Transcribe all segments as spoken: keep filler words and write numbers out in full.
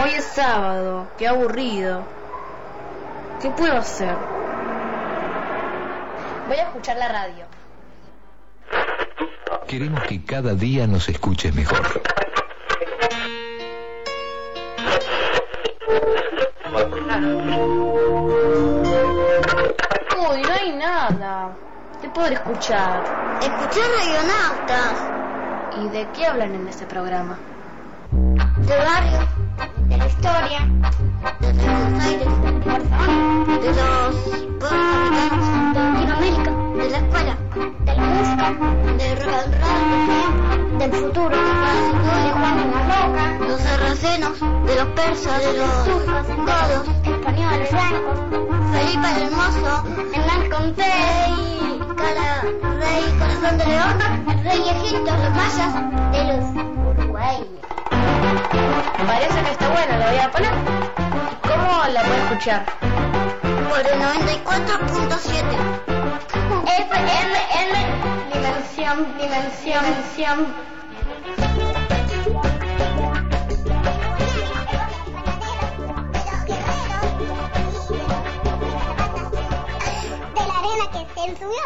Hoy es sábado, qué aburrido. ¿Qué puedo hacer? Voy a escuchar la radio. Queremos que cada día nos escuches mejor. Uy, no hay nada. ¿Qué podré escuchar? Escuchar Radionautas. ¿Y de qué hablan en ese programa? Del barrio, de la historia, de Buenos Aires, de los pueblos americanos, de Latinoamérica, de la escuela, de la música, del rock and roll, del futuro, de Juan en la Roca, los sarracenos, de los persas, de los godos, españoles, francos, Felipe el Hermoso, Hernán Cortés, Cala, Rey Corazón de León, el Rey Egipto, los mayas, de los uruguayos. Parece que está buena, la voy a poner. ¿Cómo la puedo escuchar? Por el noventa y cuatro punto siete. F M N, dimensión, dimensión, dimensión. De la arena que se subió.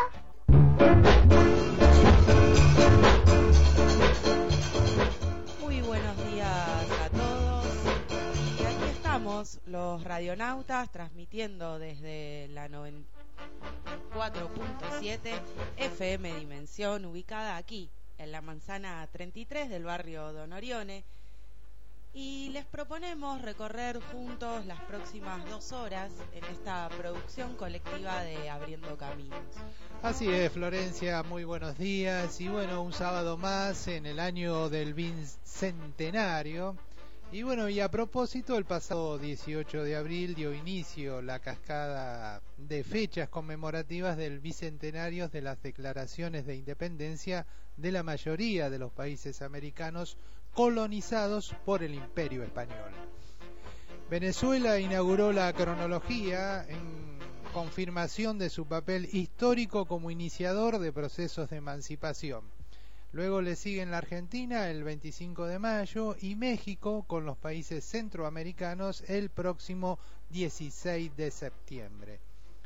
Los radionautas transmitiendo desde la noventa y cuatro punto siete F M Dimensión, ubicada aquí en la manzana treinta y tres del barrio Don Orione, y les proponemos recorrer juntos las próximas dos horas en esta producción colectiva de Abriendo Caminos. Así es, Florencia, muy buenos días, y bueno, un sábado más en el año del bicentenario. Y bueno, y a propósito, el pasado dieciocho de abril dio inicio la cascada de fechas conmemorativas del bicentenario de las declaraciones de independencia de la mayoría de los países americanos colonizados por el Imperio Español. Venezuela inauguró la cronología en confirmación de su papel histórico como iniciador de procesos de emancipación. Luego le siguen la Argentina el veinticinco de mayo y México con los países centroamericanos el próximo dieciséis de septiembre.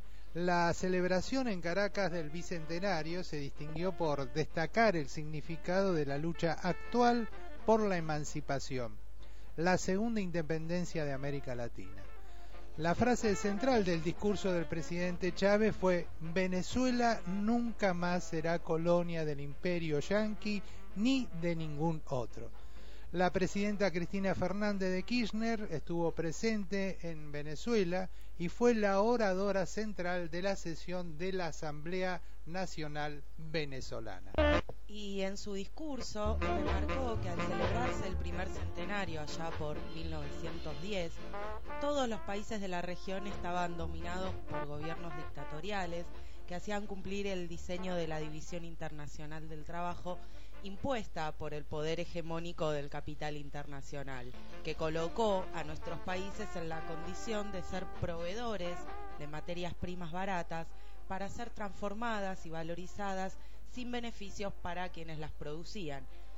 La celebración en Caracas del bicentenario se distinguió por destacar el significado de la lucha actual por la emancipación, la segunda independencia de América Latina. La frase central del discurso del presidente Chávez fue: Venezuela nunca más será colonia del imperio yanqui ni de ningún otro. La presidenta Cristina Fernández de Kirchner estuvo presente en Venezuela y fue la oradora central de la sesión de la Asamblea Nacional Venezolana. Y en su discurso remarcó que al celebrarse el primer centenario allá por mil novecientos diez, todos los países de la región estaban dominados por gobiernos dictatoriales que hacían cumplir el diseño de la División Internacional del Trabajo impuesta por el poder hegemónico del capital internacional, que colocó a nuestros países en la condición de ser proveedores de materias primas baratas para ser transformadas y valorizadas sin beneficios para quienes las producían.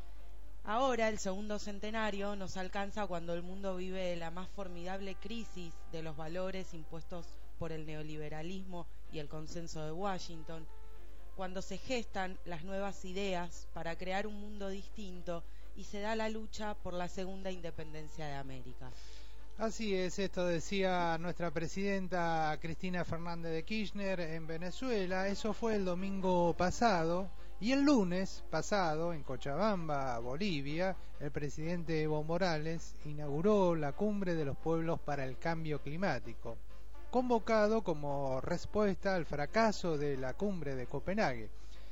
Ahora, el segundo centenario nos alcanza cuando el mundo vive la más formidable crisis de los valores impuestos por el neoliberalismo y el consenso de Washington, cuando se gestan las nuevas ideas para crear un mundo distinto y se da la lucha por la segunda independencia de América. Así es, esto decía nuestra presidenta Cristina Fernández de Kirchner en Venezuela. Eso fue el domingo pasado, y el lunes pasado en Cochabamba, Bolivia, el presidente Evo Morales inauguró la Cumbre de los Pueblos para el Cambio Climático, convocado como respuesta al fracaso de la Cumbre de Copenhague.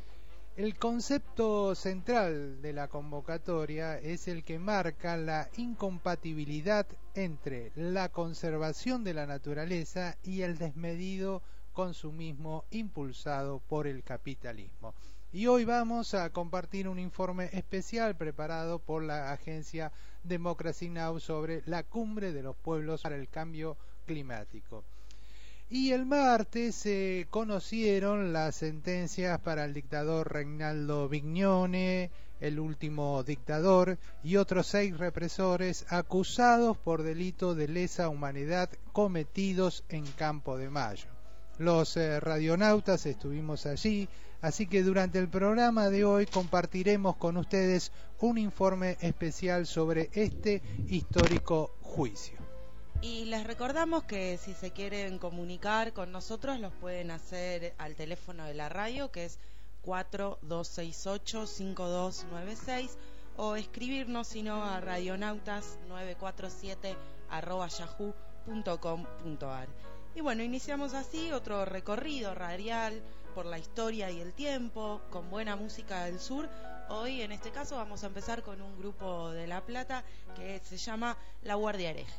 El concepto central de la convocatoria es el que marca la incompatibilidad entre la conservación de la naturaleza y el desmedido consumismo impulsado por el capitalismo. Y hoy vamos a compartir un informe especial preparado por la agencia Democracy Now! Sobre la Cumbre de los Pueblos para el Cambio Climático. Y el martes se conocieron las sentencias para el dictador Reinaldo Vignone, el último dictador, y otros seis represores acusados por delito de lesa humanidad cometidos en Campo de Mayo. Los eh, radionautas estuvimos allí, así que durante el programa de hoy compartiremos con ustedes un informe especial sobre este histórico juicio. Y les recordamos que si se quieren comunicar con nosotros los pueden hacer al teléfono de la radio, que es cuatro dos seis ocho cinco dos nueve seis, o escribirnos sino a radionautas nueve cuatro siete arroba yahoo punto com punto ar. Y bueno, iniciamos así otro recorrido radial por la historia y el tiempo, con buena música del sur. Hoy, en este caso, vamos a empezar con un grupo de La Plata que se llama La Guardia Hereje.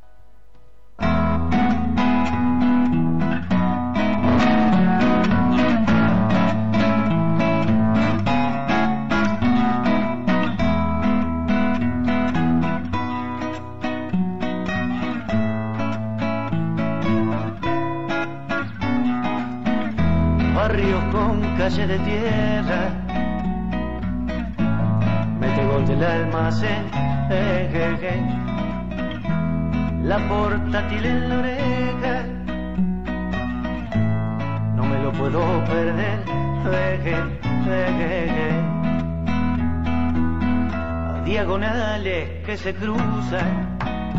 Barrios con calle de tierra, mete gol del almacén, eh, eh, eh. La portátil en la oreja, no me lo puedo perder, eh, eh, eh, eh. A diagonales que se cruzan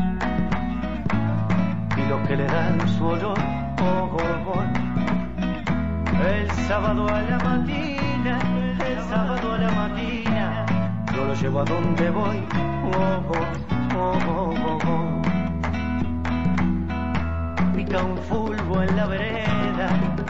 y los que le dan su olor, oh, oh, oh. El sábado a la mañana, el sábado a la mañana, yo lo llevo a donde voy, oh, oh, oh, oh, oh, oh. Pica un fulbo en la vereda,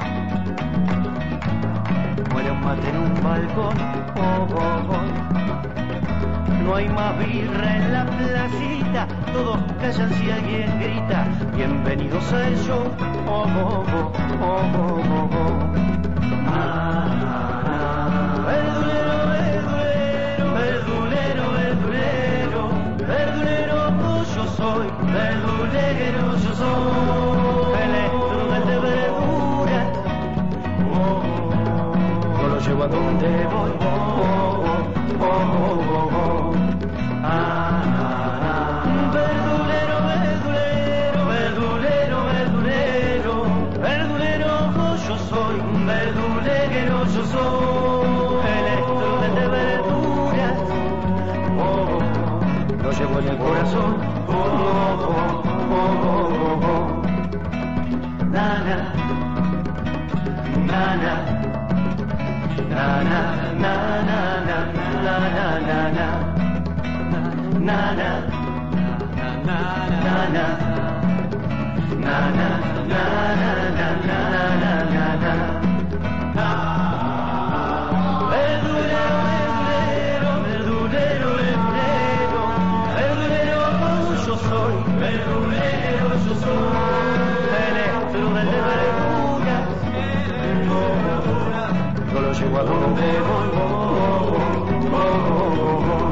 muere un mate en un balcón, oh, oh, oh. No hay más birra en la placita, todos callan si alguien grita, bienvenidos al show, oh, oh, oh, oh, oh, oh, oh. Verdulero, verdulero, verdulero, verdulero, verdulero, yo soy, verdulero, yo soy, el estrumen de verdura, oh, oh, yo lo llevo a donde voy, oh, oh, oh, oh, oh, oh. Ah, verdulero, verdulero, verdulero, verdulero, verdulero, yo soy, verdulero, yo soy, el estrumen de verduras, oh, lo llevo en el corazón, oh, oh, oh, oh, oh, oh. Nana, nana, nana, nana, nana, nana, nana. Nana, nana, nana, nana, nana, nana, verdulero, verdulero, verdulero, verdulero, yo soy, verdulero, yo soy, el estrumen de verduras, yo lo llevo a donde voy, oh, oh, oh, oh, oh.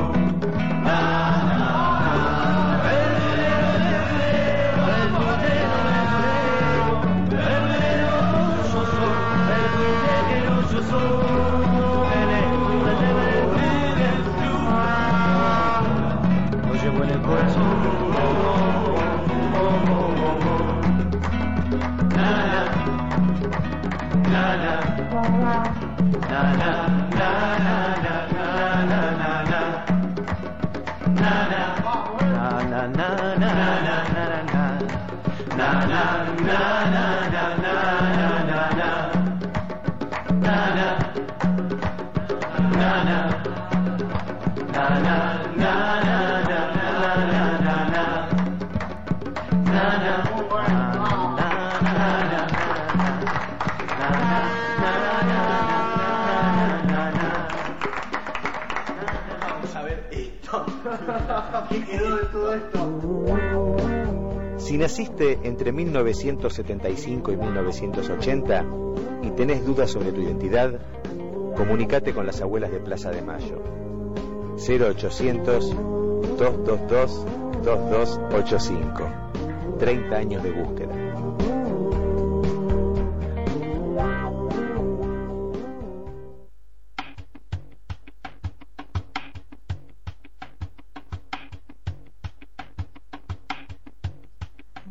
Si naciste entre mil novecientos setenta y cinco y mil novecientos ochenta y tenés dudas sobre tu identidad, comunicate con las abuelas de Plaza de Mayo. cero ochocientos, dos dos dos, dos dos ocho cinco. treinta años de búsqueda.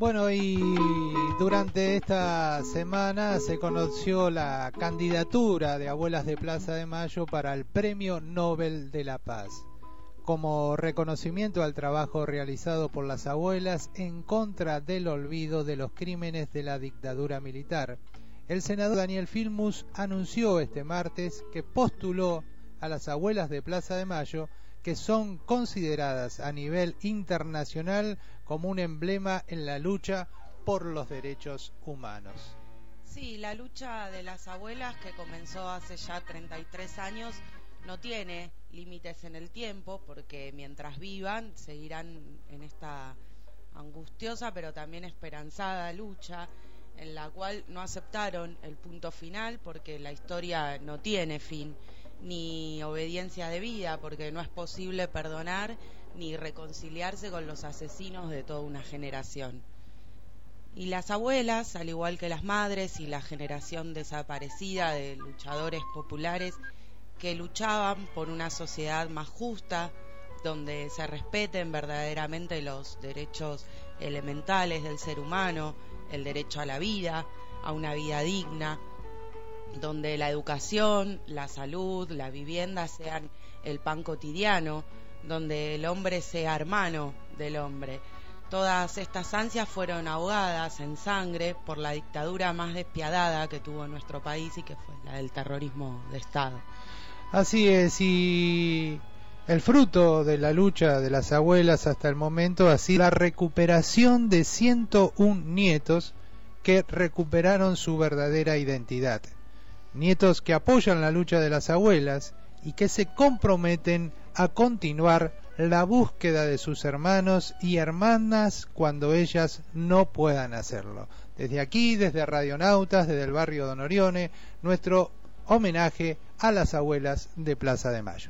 Bueno, y durante esta semana se conoció la candidatura de Abuelas de Plaza de Mayo para el Premio Nobel de la Paz, como reconocimiento al trabajo realizado por las abuelas en contra del olvido de los crímenes de la dictadura militar. El senador Daniel Filmus anunció este martes que postuló a las Abuelas de Plaza de Mayo, que son consideradas a nivel internacional como un emblema en la lucha por los derechos humanos. Sí, la lucha de las abuelas, que comenzó hace ya treinta y tres años, no tiene límites en el tiempo, porque mientras vivan seguirán en esta angustiosa pero también esperanzada lucha, en la cual no aceptaron el punto final porque la historia no tiene fin, ni obediencia de vida, porque no es posible perdonar ni reconciliarse con los asesinos de toda una generación. Y las abuelas, al igual que las madres y la generación desaparecida de luchadores populares que luchaban por una sociedad más justa, donde se respeten verdaderamente los derechos elementales del ser humano, el derecho a la vida, a una vida digna, donde la educación, la salud, la vivienda sean el pan cotidiano, donde el hombre sea hermano del hombre. Todas estas ansias fueron ahogadas en sangre por la dictadura más despiadada que tuvo nuestro país, y que fue la del terrorismo de Estado. Así es, y el fruto de la lucha de las abuelas hasta el momento ha sido la recuperación de ciento uno nietos que recuperaron su verdadera identidad. Nietos que apoyan la lucha de las abuelas y que se comprometen a continuar la búsqueda de sus hermanos y hermanas cuando ellas no puedan hacerlo. Desde aquí, desde Radionautas, desde el barrio Don Orione, nuestro homenaje a las abuelas de Plaza de Mayo.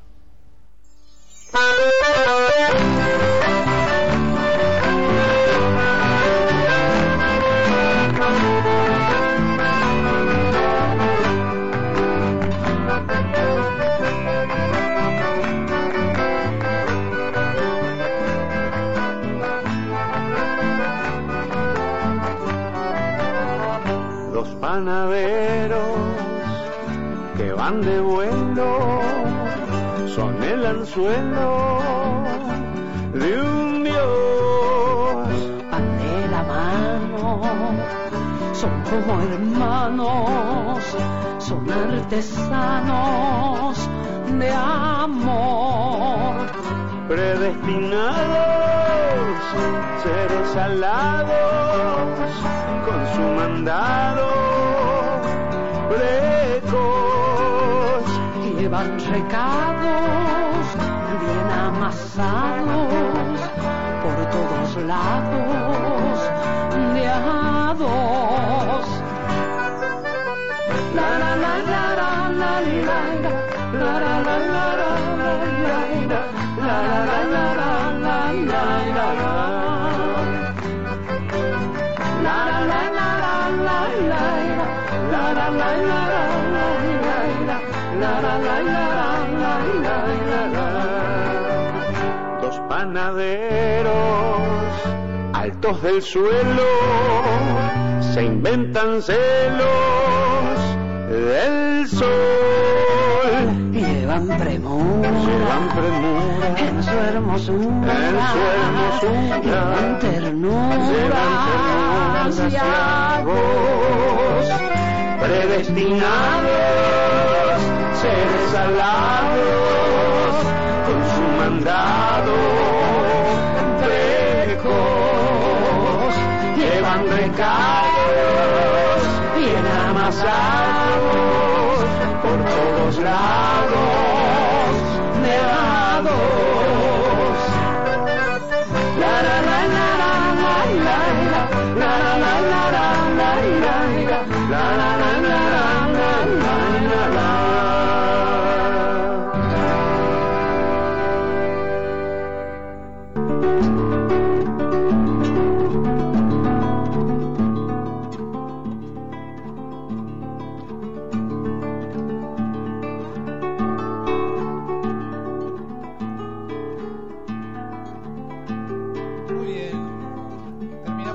Dos panaderos que van de vuelo son el anzuelo de un dios. Van de la mano, son como hermanos, son artesanos de amor. Predestinados, seres alados, con su mandado precoz. Llevan recados bien amasados por todos lados de a dos. La la la la la la la la la la la la Dos panaderos altos del suelo se inventan celos del sol. Llevan premura, llevan premura en su hermosura, en su hermosura, llevan ternura, llevan ternura ansiagos, predestinados, seres alados, con su mandado precoz. Llevan recados bien amasados por todos lados de a dos. La la la la la la la la la la la la la la la.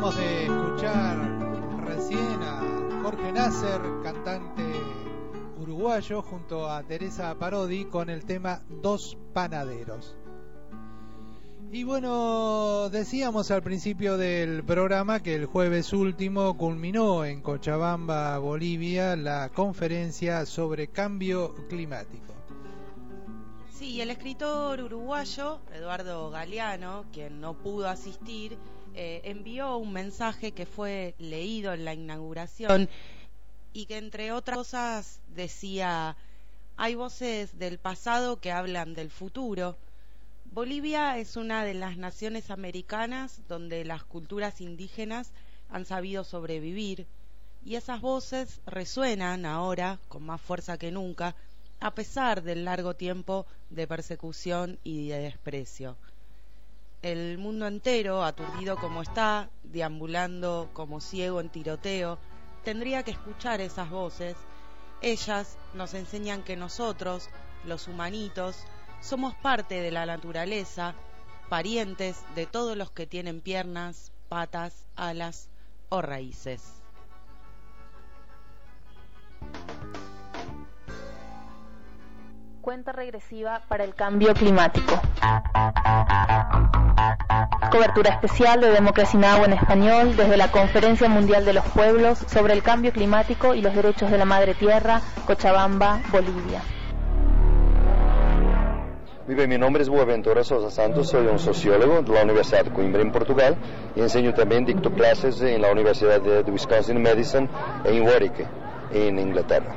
Acabamos de escuchar recién a Jorge Nasser, cantante uruguayo, junto a Teresa Parodi con el tema Dos Panaderos. Y bueno, decíamos al principio del programa que el jueves último culminó en Cochabamba, Bolivia, la conferencia sobre cambio climático. Sí, el escritor uruguayo Eduardo Galeano, quien no pudo asistir, eh, envió un mensaje que fue leído en la inauguración y que entre otras cosas decía: hay voces del pasado que hablan del futuro. Bolivia es una de las naciones americanas donde las culturas indígenas han sabido sobrevivir, y esas voces resuenan ahora con más fuerza que nunca, a pesar del largo tiempo de persecución y de desprecio. El mundo entero, aturdido como está, deambulando como ciego en tiroteo, tendría que escuchar esas voces. Ellas nos enseñan que nosotros, los humanitos, somos parte de la naturaleza, parientes de todos los que tienen piernas, patas, alas o raíces. Cuenta regresiva para el cambio climático. Cobertura especial de Democracy Now! En español desde la Conferencia Mundial de los Pueblos sobre el Cambio Climático y los Derechos de la Madre Tierra, Cochabamba, Bolivia. Vive, mi nombre es Boaventura Sousa Santos, soy un sociólogo de la Universidad de Coimbra en Portugal y enseño también, dicto clases en la Universidad de Wisconsin-Madison en Warwick, en Inglaterra.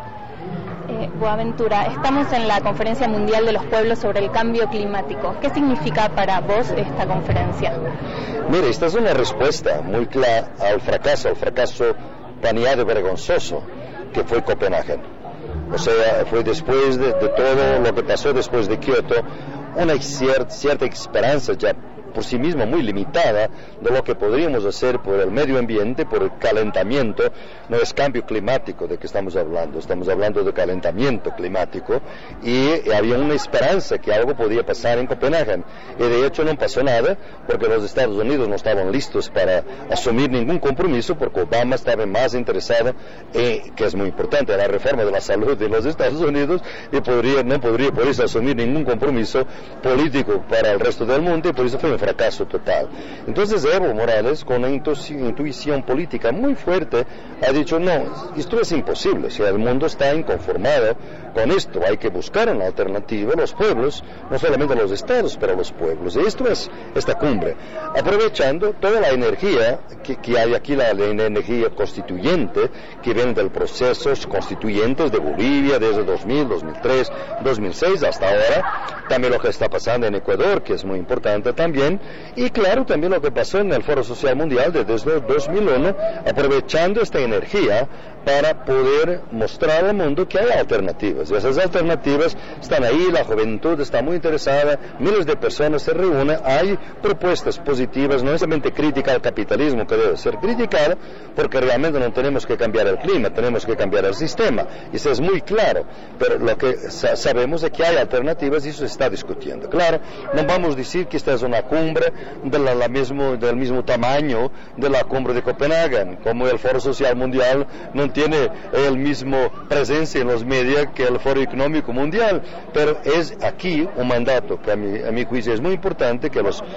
Eh, Boaventura, estamos en la Conferencia Mundial de los Pueblos sobre el Cambio Climático. ¿Qué significa para vos esta conferencia? Mire, esta es una respuesta muy clara al fracaso, al fracaso planeado y vergonzoso que fue Copenhague. O sea, fue después de, de todo lo que pasó después de Kioto, una cier- cierta esperanza ya por sí misma muy limitada de lo que podríamos hacer por el medio ambiente, por el calentamiento. No es cambio climático de que estamos hablando, estamos hablando de calentamiento climático, y había una esperanza que algo podía pasar en Copenhague, y de hecho no pasó nada porque los Estados Unidos no estaban listos para asumir ningún compromiso, porque Obama estaba más interesado en, que es muy importante, la reforma de la salud de los Estados Unidos, y podría, no podría por eso asumir ningún compromiso político para el resto del mundo, y por eso fue un fracaso total. Entonces Evo Morales, con una intu- intuición política muy fuerte, ha dicho: no, esto es imposible, o sea, el mundo está inconformado con esto, hay que buscar una alternativa. Los pueblos, no solamente los estados, pero los pueblos, y esto es esta cumbre, aprovechando toda la energía que, que hay aquí, la, la energía constituyente que viene del procesos constituyentes de Bolivia desde dos mil, dos mil tres, dos mil seis hasta ahora, también lo que está pasando en Ecuador, que es muy importante también, y claro, también lo que pasó en el Foro Social Mundial desde dos mil uno, aprovechando esta energía para poder mostrar al mundo que hay alternativas, y esas alternativas están ahí, la juventud está muy interesada, miles de personas se reúnen, hay propuestas positivas, no es solamente crítica al capitalismo que debe ser criticada, porque realmente no tenemos que cambiar el clima, tenemos que cambiar el sistema, y eso es muy claro, pero lo que sa- sabemos es que hay alternativas y eso se está discutiendo. Claro, no vamos a decir que esta es una cumbre de la, la mismo, del mismo tamaño de la cumbre de Copenhague, como el Foro Social Mundial no tiene el mismo presencia en los medios que el Foro Económico Mundial, pero es aquí un mandato que a mi, a mi juicio es muy importante, que los,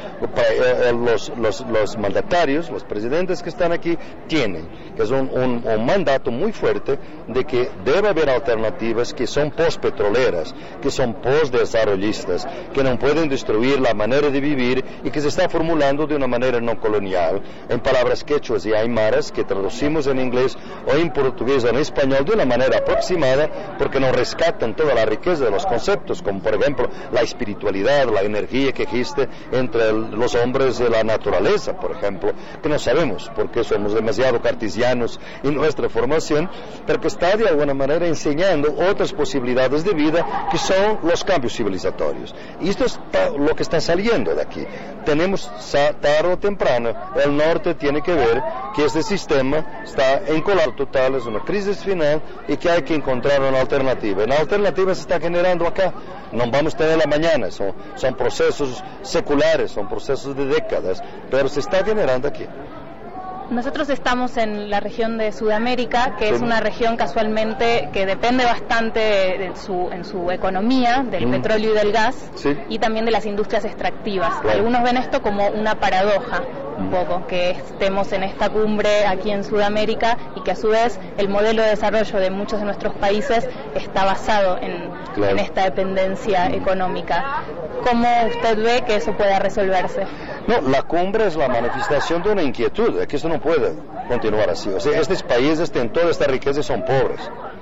los, los, los mandatarios, los presidentes que están aquí tienen, que es un, un, un mandato muy fuerte de que debe haber alternativas que son post-petroleras, que son post-desarrollistas, que no pueden destruir la manera de vivir y que se está formulando de una manera no colonial, en palabras quechuas y aymaras que traducimos en inglés o en portugués o en español de una manera aproximada, porque no rescatan toda la riqueza de los conceptos, como por ejemplo la espiritualidad, la energía que existe entre el, los hombres y la naturaleza, por ejemplo, que no sabemos porque somos demasiado cartesianos en nuestra formación, pero que está de alguna manera enseñando otras posibilidades de vida que son los cambios civilizatorios. Y esto es lo que está saliendo de aquí. Tenemos, tarde o temprano, el norte tiene que ver que este sistema está en colapso total, es una crisis final y que hay que encontrar una alternativa. Y la alternativa se está generando acá. No vamos a tenerla mañana, son, son procesos seculares, son procesos de décadas, pero se está generando aquí. Nosotros estamos en la región de Sudamérica, que sí. es una región casualmente que depende bastante de, de su, en su economía del mm. petróleo y del gas, sí. y también de las industrias extractivas. Claro. Algunos ven esto como una paradoja, un poco, que estemos en esta cumbre aquí en Sudamérica y que a su vez el modelo de desarrollo de muchos de nuestros países está basado en, claro. en esta dependencia económica. ¿Cómo usted ve que eso pueda resolverse? No, la cumbre es la manifestación de una inquietud, de que esto no puede continuar así. O sea, estos países tienen toda esta riqueza y son pobres.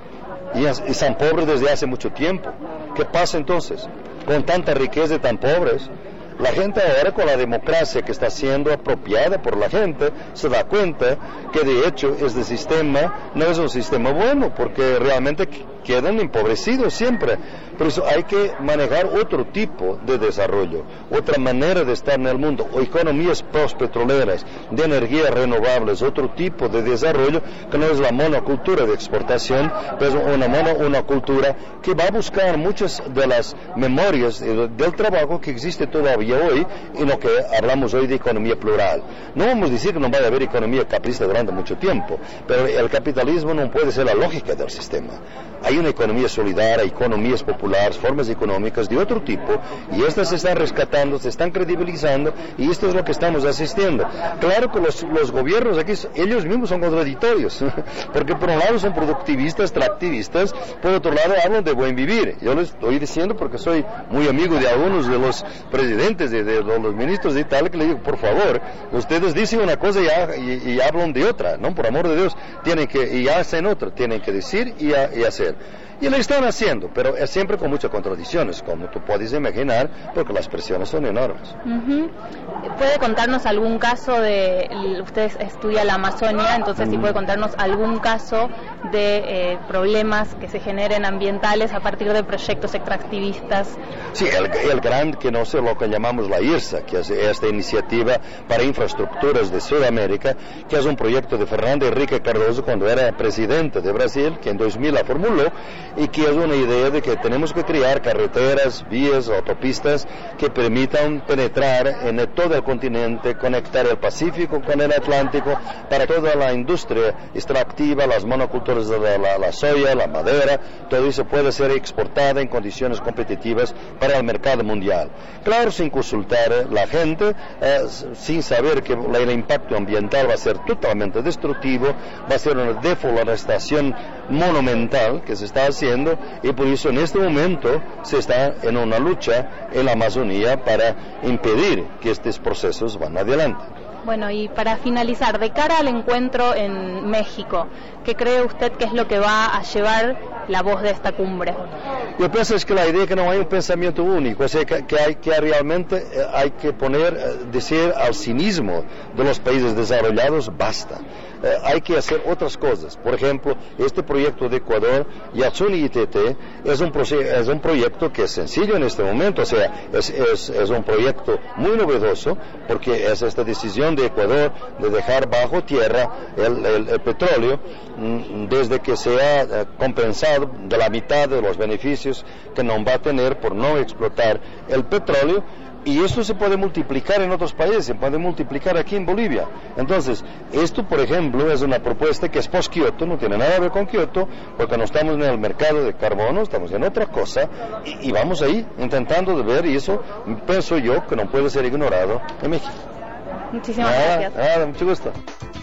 Y, y son pobres desde hace mucho tiempo. ¿Qué pasa entonces? Con tanta riqueza y tan pobres, la gente ahora, con la democracia que está siendo apropiada por la gente, se da cuenta que de hecho este sistema no es un sistema bueno, porque realmente quedan empobrecidos siempre. Por eso hay que manejar otro tipo de desarrollo, otra manera de estar en el mundo, o economías postpetroleras, de energías renovables, otro tipo de desarrollo que no es la monocultura de exportación, pero es una monocultura que va a buscar muchas de las memorias del trabajo que existe todavía hoy, y lo que hablamos hoy de economía plural. No vamos a decir que no va a haber economía capitalista durante mucho tiempo, pero el capitalismo no puede ser la lógica del sistema. Hay una economía solidaria, economías populares, formas económicas de otro tipo, y estas se están rescatando, se están credibilizando, y esto es lo que estamos asistiendo. Claro que los, los gobiernos aquí, ellos mismos son contradictorios, porque por un lado son productivistas, extractivistas, por otro lado hablan de buen vivir. Yo les estoy diciendo porque soy muy amigo de algunos de los presidentes, de, de, de los ministros de Italia, que le digo, por favor, ustedes dicen una cosa y, y, y hablan de otra, ¿no? Por amor de Dios, tienen que, y hacen otra, tienen que decir y, a, y hacer. Y lo están haciendo, pero es siempre con muchas contradicciones, como tú puedes imaginar, porque las presiones son enormes. Uh-huh. ¿Puede contarnos algún caso de, usted estudia la Amazonia, entonces uh-huh. si puede contarnos algún caso de eh, problemas que se generen ambientales a partir de proyectos extractivistas? Sí, el, el gran, que no sé lo que llamamos la I R S A, que es esta iniciativa para infraestructuras de Sudamérica, que es un proyecto de Fernando Henrique Cardoso cuando era presidente de Brasil, que en dos mil la formuló, y que es una idea de que tenemos que crear carreteras, vías, autopistas que permitan penetrar en todo el continente, conectar el Pacífico con el Atlántico, para toda la industria extractiva, las monoculturas de la, la, la soya, la madera, todo eso puede ser exportada en condiciones competitivas para el mercado mundial. Claro, sin consultar a la gente, eh, sin saber que el impacto ambiental va a ser totalmente destructivo, va a ser una deforestación monumental que se está haciendo, y por eso en este momento se está en una lucha en la Amazonía para impedir que estos procesos van adelante. Bueno, y para finalizar, de cara al encuentro en México, ¿qué cree usted que es lo que va a llevar la voz de esta cumbre? Yo pienso es que la idea es que no hay un pensamiento único, o sea, que, que, hay, que realmente eh, hay que poner, eh, decir al cinismo de los países desarrollados, basta. Eh, hay que hacer otras cosas. Por ejemplo, este proyecto de Ecuador, Yatsuni I T T, es un, es un proyecto que es sencillo en este momento, o sea, es, es, es un proyecto muy novedoso, porque es esta decisión de Ecuador de dejar bajo tierra el, el, el petróleo, mm, desde que sea eh, compensado de la mitad de los beneficios que no va a tener por no explotar el petróleo. Y esto se puede multiplicar en otros países, se puede multiplicar aquí en Bolivia. Entonces, esto, por ejemplo, es una propuesta que es post-Kioto, no tiene nada que ver con Kioto, porque no estamos en el mercado de carbono, estamos en otra cosa, y, y vamos ahí intentando de ver, y eso pienso yo que no puede ser ignorado en México. Muchísimas nada, gracias. Nada, mucho gusto.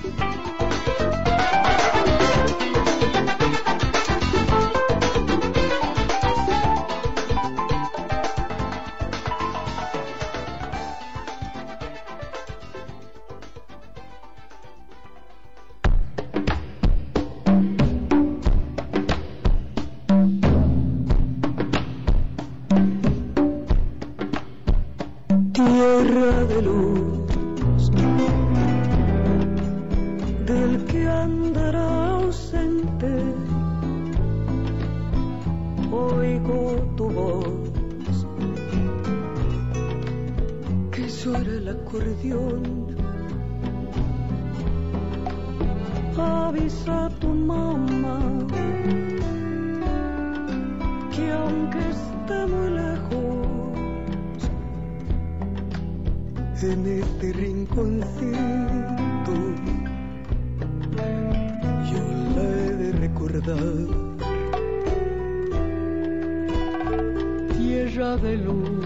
Tierra de luz, del que andará ausente, oigo tu voz, que suena el acordeón, avisa a tu mamá, que aunque esté muy lejos, en este rinconcito de luz,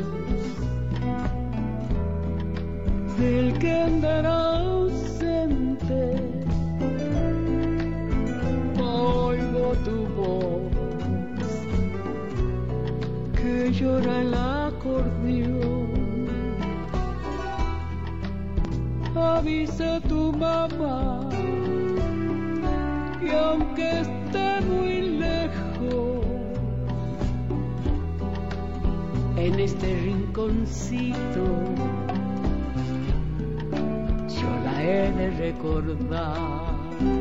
del que andará ausente. Oigo tu voz que llora el acordeón. Avisa a tu mamá que aunque esté muy lejos, en este rinconcito yo la he de recordar.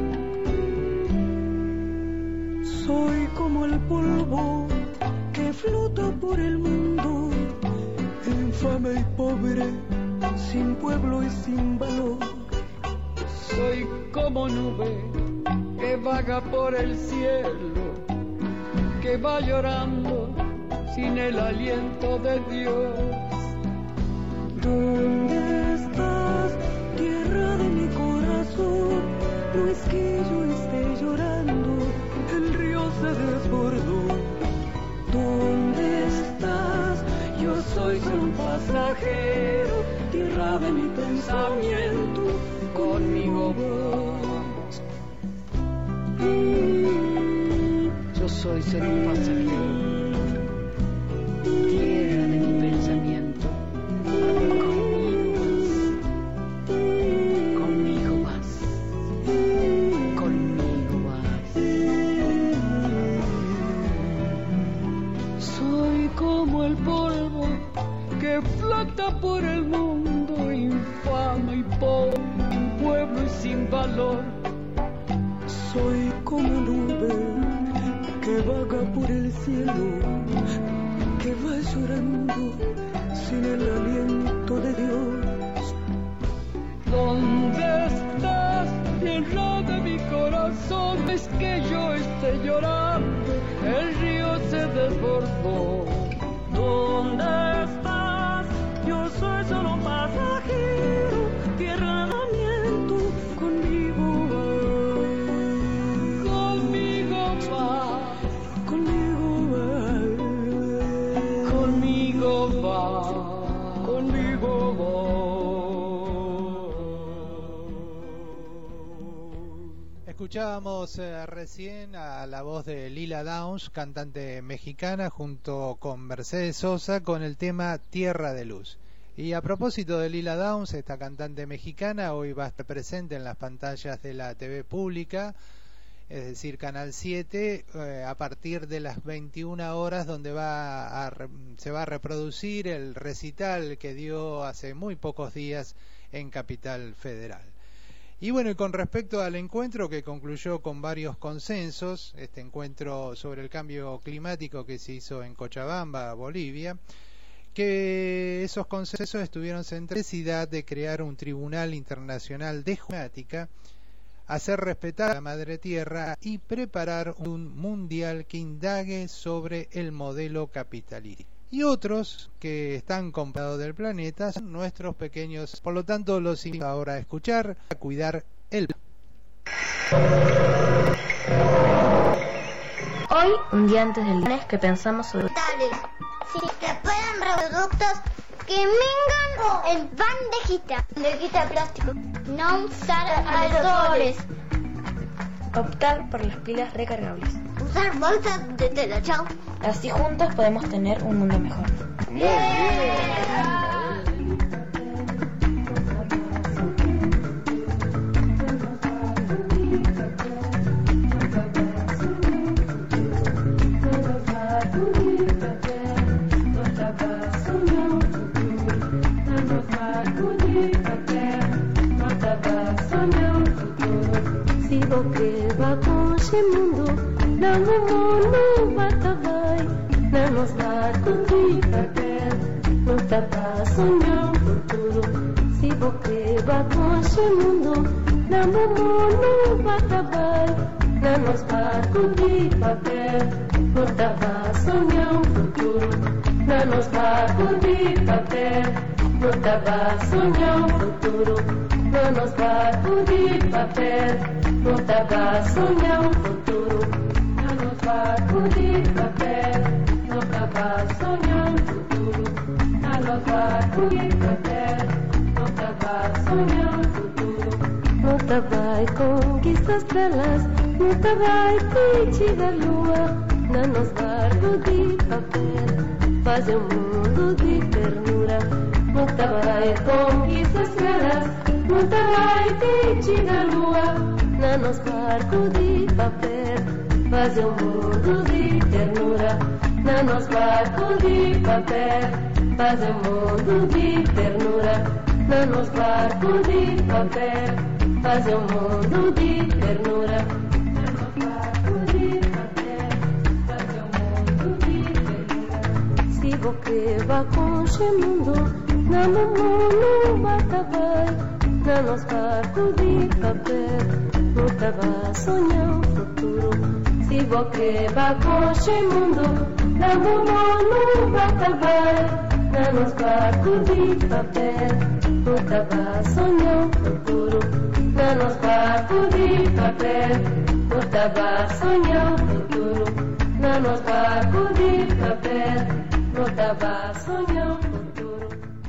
Soy como el polvo que flota por el mundo, infame y pobre, sin pueblo y sin valor. Soy como nube que vaga por el cielo, que va llorando sin el aliento de Dios. ¿Dónde estás, tierra de mi corazón? No es que yo esté llorando, el río se desbordó. ¿Dónde estás? Yo soy solo un pasajero, tierra de mi pensamiento, conmigo vas. Yo soy solo un pasajero, tierra de mi pensamiento, conmigo vas, conmigo vas, conmigo vas. Soy como el polvo que flota por el mundo, infame y pobre, un pueblo y sin valor. Soy como nube que vaga por el cielo, que va llorando sin el aliento de Dios. ¿Dónde estás, tierra de mi corazón? Es que yo esté llorando, el río se desbordó. ¿Dónde estás? Yo soy solo un pasajero, tierra de aliento, conmigo va, conmigo va, conmigo va, conmigo va, conmigo va. Escuchábamos eh, recién a la voz de Lila Downs, cantante mexicana, junto con Mercedes Sosa, con el tema Tierra de Luz. Y a propósito de Lila Downs, esta cantante mexicana hoy va a estar presente en las pantallas de la T V pública, es decir, Canal siete, eh, a partir de las veintiuna horas, donde va a, se va a reproducir el recital que dio hace muy pocos días en Capital Federal. Y bueno, y con respecto al encuentro que concluyó con varios consensos, este encuentro sobre el cambio climático que se hizo en Cochabamba, Bolivia, que esos consensos estuvieron centrados en la necesidad de crear un tribunal internacional de climática, hacer respetar a la madre tierra y preparar un mundial que indague sobre el modelo capitalista. Y otros que están comprados del planeta son nuestros pequeños. Por lo tanto, los invito ahora a escuchar, a cuidar el. Hoy, un día antes del lunes, que pensamos sobre... Si se pueden productos que vengan en bandejita, bandejita de plástico, no usar aerosoles, optar por las pilas recargables, usar bolsas de tela, chao. Así juntos podemos tener un mundo mejor. Muy bien. Que va com esse mundo, não no vai, não nos vai cumprir papel, não tá pra sonhar um futuro. Se você vai com esse mundo, não no vai, não nos vai cumprir papel, não tá pra sonhar um futuro. Não nos vai cumprir papel, não tá pra sonhar um futuro. Não nos vai cumprir papel. No te va a soñar un futuro, no nos va a acudir papel, no te va a soñar un futuro. sacudir papel, não tava sonhando futuro, não tava conquista estrelas, não tava pedir a lua, na nos barco de papel, fazer um mundo de ternura, não tava conquista estrelas, não tava pedir a lua, na nos barco de papel, fazer um mundo de ternura, na nos barco de papel. Fazer um mundo de ternura, na nos barco de papel. Fazer um mundo de ternura, na nos barco de papel. Fazer um mundo de ternura. Se você vai com esse mundo, na mundo vai, na nos barco de papel. Não tava sonhando futuro. Se você vai com esse mundo, na mundo vai. Na nos barcos de papel, não tava sonhando futuro. Na nos barcos de papel, não tava sonhando futuro. Na nos barcos de papel, não tava sonhando futuro.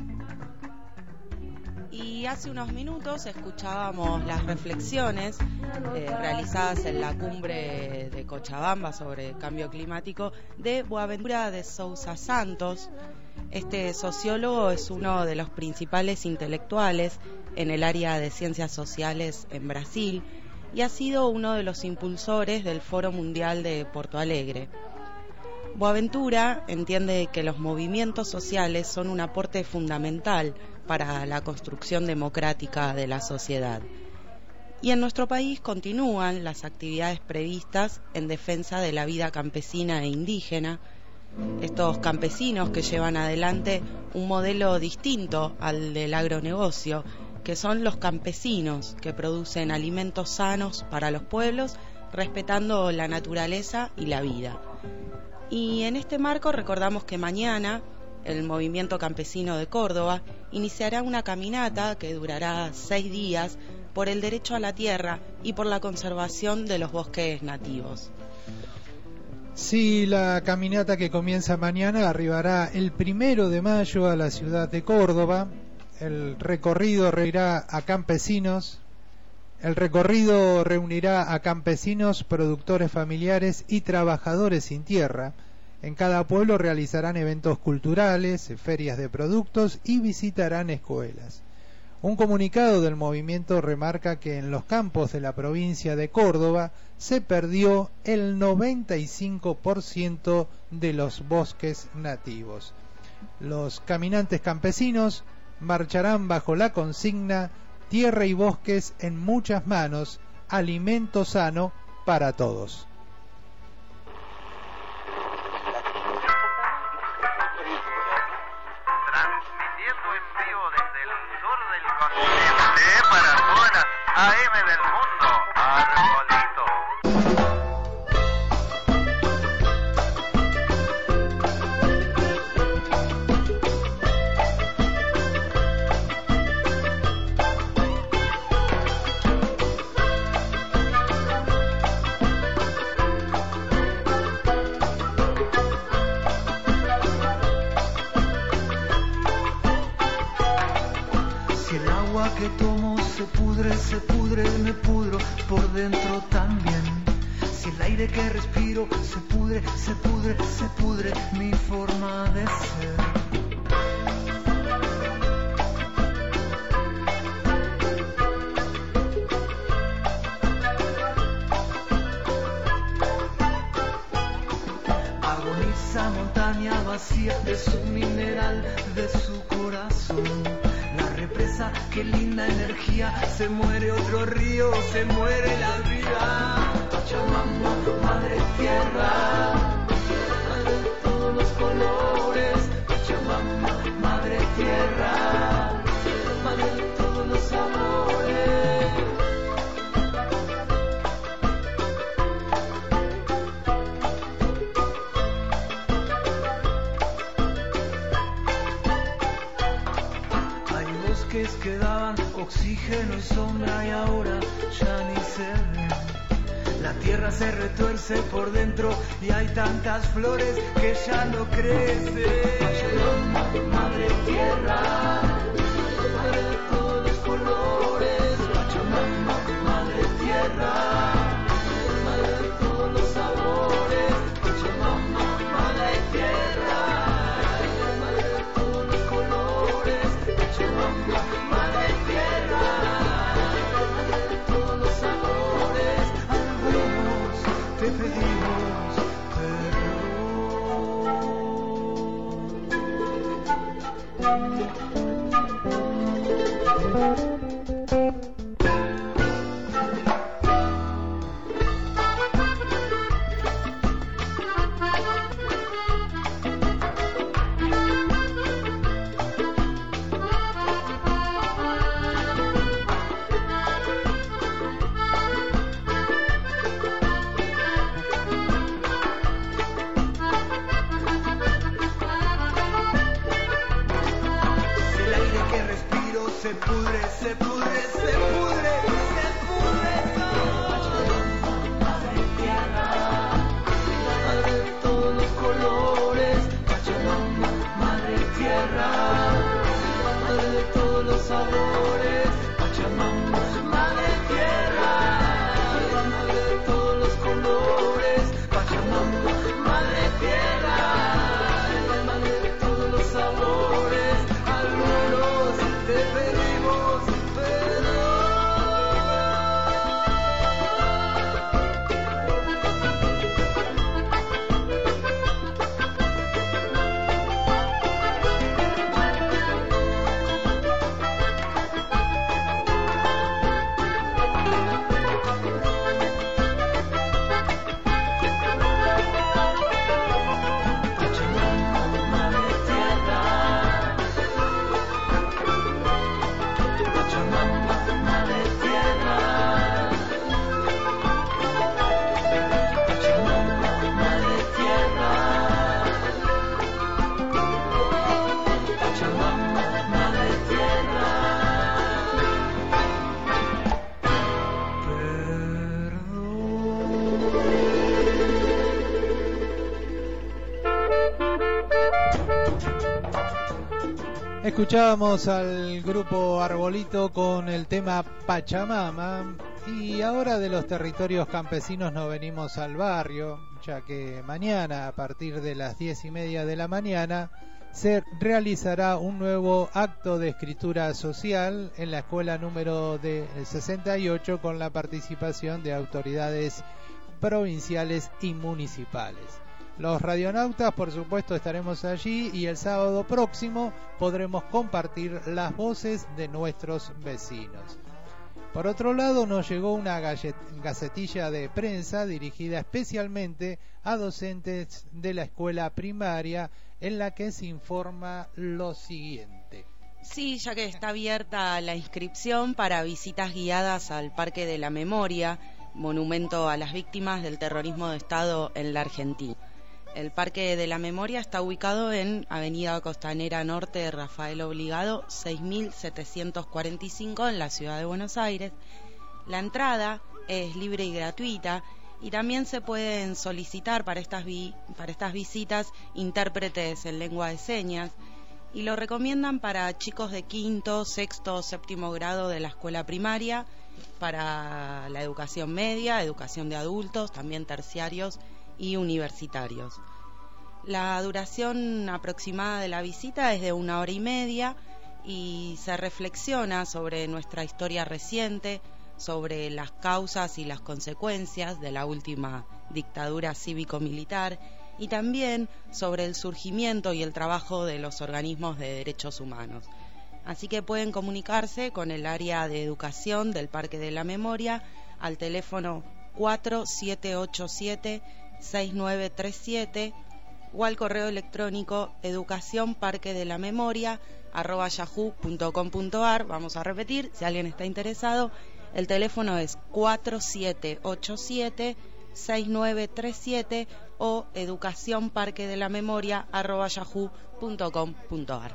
Y hace unos minutos escuchábamos las reflexiones eh, realizadas en la cumbre de Cochabamba sobre cambio climático de Boaventura de Sousa Santos. Este sociólogo es uno de los principales intelectuales en el área de ciencias sociales en Brasil y ha sido uno de los impulsores del Foro Mundial de Porto Alegre. Boaventura entiende que los movimientos sociales son un aporte fundamental para la construcción democrática de la sociedad. Y en nuestro país continúan las actividades previstas en defensa de la vida campesina e indígena, estos campesinos que llevan adelante un modelo distinto al del agronegocio, que son los campesinos que producen alimentos sanos para los pueblos, respetando la naturaleza y la vida. Y en este marco recordamos que mañana el Movimiento Campesino de Córdoba iniciará una caminata que durará seis días por el derecho a la tierra y por la conservación de los bosques nativos. Sí, la caminata que comienza mañana arribará el primero de mayo a la ciudad de Córdoba. El recorrido reunirá a campesinos. El recorrido reunirá a campesinos, productores familiares y trabajadores sin tierra. En cada pueblo realizarán eventos culturales, ferias de productos y visitarán escuelas. Un comunicado del movimiento remarca que en los campos de la provincia de Córdoba se perdió el noventa y cinco por ciento de los bosques nativos. Los caminantes campesinos marcharán bajo la consigna Tierra y bosques en muchas manos, alimento sano para todos. Transmitiendo en vivo desde el sur del continente para todas las A M del mundo, Arbolito. Que tomo se pudre, se pudre, me pudro por dentro también. Si el aire que respiro se pudre, se pudre, se pudre mi forma de ser. Agoniza montaña vacía de su mineral, de su corazón. Represa, qué linda energía, se muere otro río, se muere la vida. Pachamama, madre tierra, de todos los colores. Pachamama, madre tierra, madre de todos los amores. Que daban oxígeno y sombra y ahora ya ni se ven. La tierra se retuerce por dentro y hay tantas flores que ya no crecen. Pachamama, madre tierra, madre de todos los colores. Pachamama, madre tierra, madre de todos los sabores. Pachamama, madre tierra, madre de todos los colores. Pachamama, madre tierra, madre de todos los sabores. Algunos te pedimos se pudre, se pudre, se pudre, se pudre todo. Madre tierra, madre de todos los colores. Pachamama, madre tierra, madre de todos los sabores. Pachamama, madre tierra, madre de todos los colores. Pachamama, madre tierra, madre de todos los sabores. Algunos te pedimos perdón. Escuchábamos al grupo Arbolito con el tema Pachamama, y ahora de los territorios campesinos nos venimos al barrio, ya que mañana a partir de las diez y media de la mañana se realizará un nuevo acto de escritura social en la escuela número de sesenta y ocho con la participación de autoridades provinciales y municipales. Los radionautas, por supuesto, estaremos allí, y el sábado próximo podremos compartir las voces de nuestros vecinos. Por otro lado, nos llegó una gacetilla de prensa dirigida especialmente a docentes de la escuela primaria, en la que se informa lo siguiente. Sí, ya que está abierta la inscripción para visitas guiadas al Parque de la Memoria, monumento a las víctimas del terrorismo de Estado en la Argentina. El Parque de la Memoria está ubicado en Avenida Costanera Norte, Rafael Obligado, seis mil setecientos cuarenta y cinco, en la ciudad de Buenos Aires. La entrada es libre y gratuita, y también se pueden solicitar para estas, vi- para estas visitas intérpretes en lengua de señas, y lo recomiendan para chicos de quinto, sexto o séptimo grado de la escuela primaria, para la educación media, educación de adultos, también terciarios y universitarios. La duración aproximada de la visita es de una hora y media, y se reflexiona sobre nuestra historia reciente, sobre las causas y las consecuencias de la última dictadura cívico-militar, y también sobre el surgimiento y el trabajo de los organismos de derechos humanos. Así que pueden comunicarse con el área de educación del Parque de la Memoria al teléfono cuatro siete ocho siete seis nueve tres siete o al correo electrónico educacionparquedelamemoria arroba yahoo punto com punto ar. Vamos a repetir, si alguien está interesado, el teléfono es cuatro siete ocho siete seis nueve tres siete o educacionparquedelamemoria arroba yahoo punto com punto ar.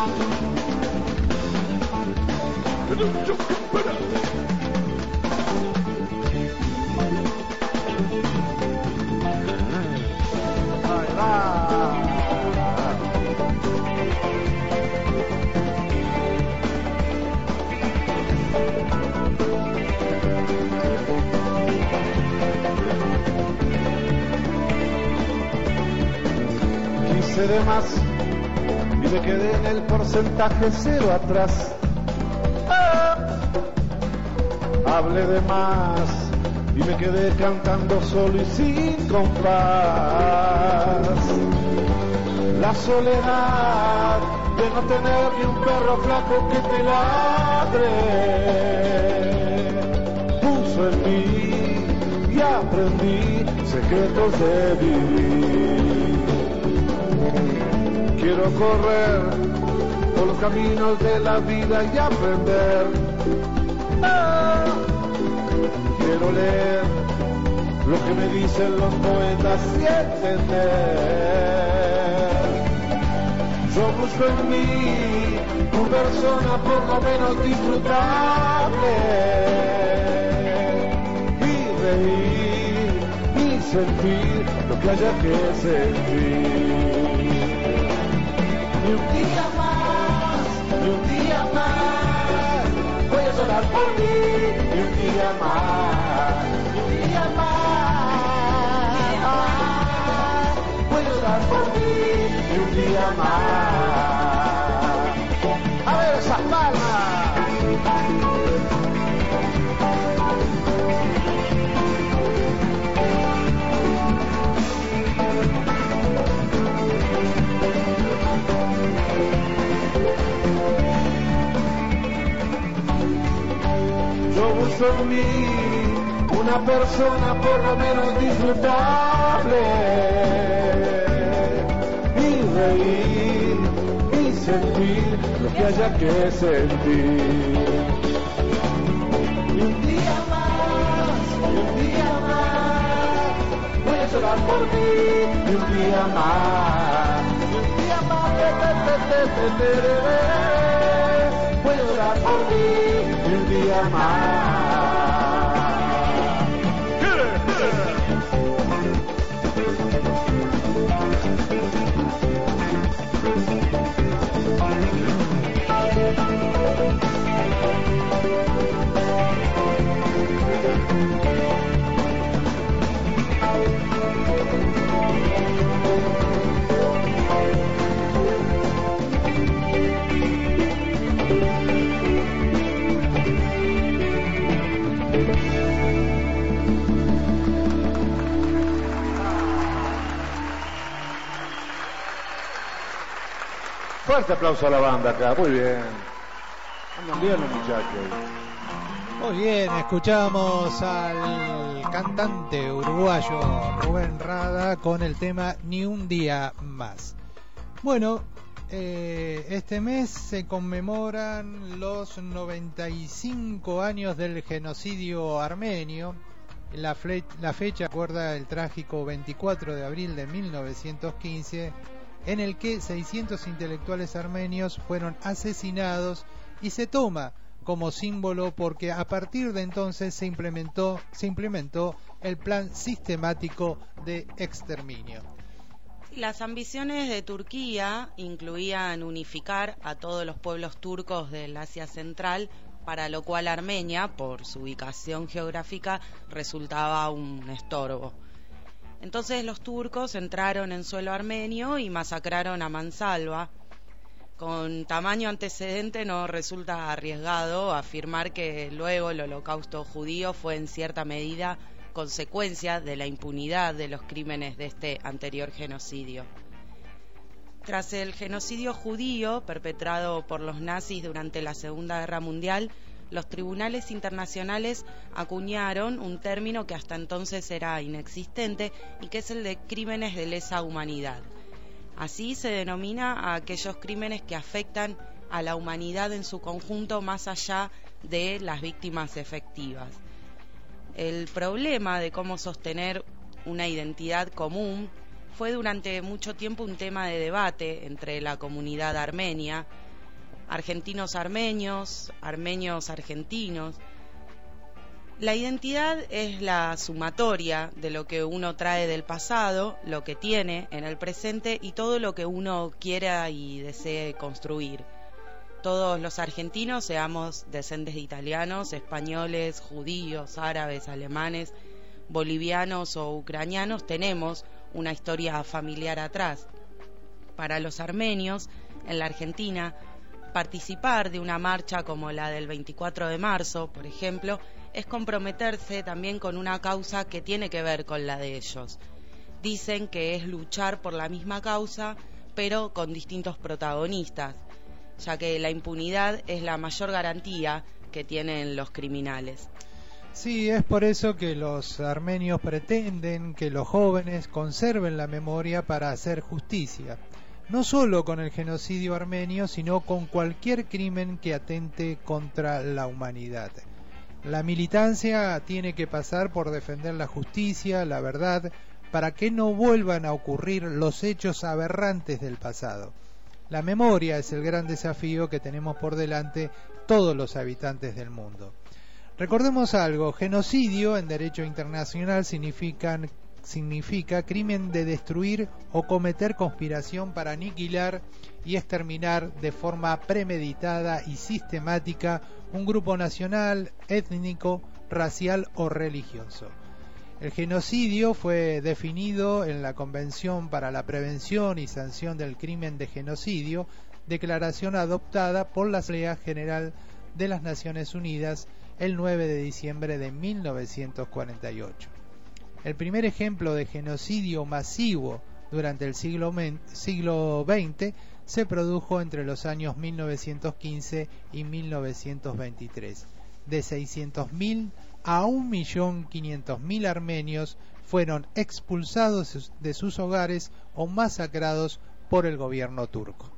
Quise de más y me quedé en el porcentaje cero atrás. Ah, hablé de más y me quedé cantando solo y sin compás. La soledad de no tener ni un perro flaco que te ladre puso en mí y aprendí secretos de vivir. Quiero correr por los caminos de la vida y aprender. Ah, quiero leer lo que me dicen los poetas y entender. Yo busco en mí una persona por lo menos disfrutable y reír y sentir lo que haya que sentir. Y un día más, y un día más, voy a llorar por mí, y un día más, y un día más, voy a llorar por mí, y un día más. A ver esas palmas. Yo busco en mí una persona por lo menos disfrutable y reír y sentir lo que haya que sentir. Y un día más, y un día más, voy a llorar por mí, y un día más, y un día más, te, te, te, te, te, te, te, voy a llorar por mí, y un día más. Fuerte aplauso a la banda acá, muy bien. Andan bien los muchachos. Muy bien, escuchamos al cantante uruguayo Rubén Rada con el tema Ni un día más. Bueno, eh, este mes se conmemoran los noventa y cinco años del genocidio armenio. La, fle- la fecha acuerda el trágico veinticuatro de abril de mil novecientos quince, en el que seiscientos intelectuales armenios fueron asesinados, y se toma como símbolo porque a partir de entonces se implementó, se implementó el plan sistemático de exterminio. Las ambiciones de Turquía incluían unificar a todos los pueblos turcos del Asia Central, para lo cual Armenia, por su ubicación geográfica, resultaba un estorbo. Entonces los turcos entraron en suelo armenio y masacraron a mansalva. Con tamaño antecedente no resulta arriesgado afirmar que luego el holocausto judío fue en cierta medida consecuencia de la impunidad de los crímenes de este anterior genocidio. Tras el genocidio judío perpetrado por los nazis durante la Segunda Guerra Mundial, los tribunales internacionales acuñaron un término que hasta entonces era inexistente y que es el de crímenes de lesa humanidad. Así se denomina a aquellos crímenes que afectan a la humanidad en su conjunto más allá de las víctimas efectivas. El problema de cómo sostener una identidad común fue durante mucho tiempo un tema de debate entre la comunidad armenia, argentinos armenios, armenios argentinos. La identidad es la sumatoria de lo que uno trae del pasado, lo que tiene en el presente y todo lo que uno quiera y desee construir. Todos los argentinos, seamos descendientes de italianos, españoles, judíos, árabes, alemanes, bolivianos o ucranianos, tenemos una historia familiar atrás. Para los armenios, en la Argentina, participar de una marcha como la del veinticuatro de marzo, por ejemplo, es comprometerse también con una causa que tiene que ver con la de ellos. Dicen que es luchar por la misma causa, pero con distintos protagonistas, ya que la impunidad es la mayor garantía que tienen los criminales. Sí, es por eso que los armenios pretenden que los jóvenes conserven la memoria para hacer justicia, no solo con el genocidio armenio, sino con cualquier crimen que atente contra la humanidad. La militancia tiene que pasar por defender la justicia, la verdad, para que no vuelvan a ocurrir los hechos aberrantes del pasado. La memoria es el gran desafío que tenemos por delante todos los habitantes del mundo. Recordemos algo, genocidio en derecho internacional significan, significa crimen de destruir o cometer conspiración para aniquilar y exterminar de forma premeditada y sistemática un grupo nacional, étnico, racial o religioso. El genocidio fue definido en la Convención para la Prevención y Sanción del Crimen de Genocidio, declaración adoptada por la Asamblea General de las Naciones Unidas el nueve de diciembre de mil novecientos cuarenta y ocho. El primer ejemplo de genocidio masivo durante el siglo, siglo veinte se produjo entre los años mil novecientos quince y mil novecientos veintitrés. De seiscientos mil a un millón quinientos mil armenios fueron expulsados de sus hogares o masacrados por el gobierno turco.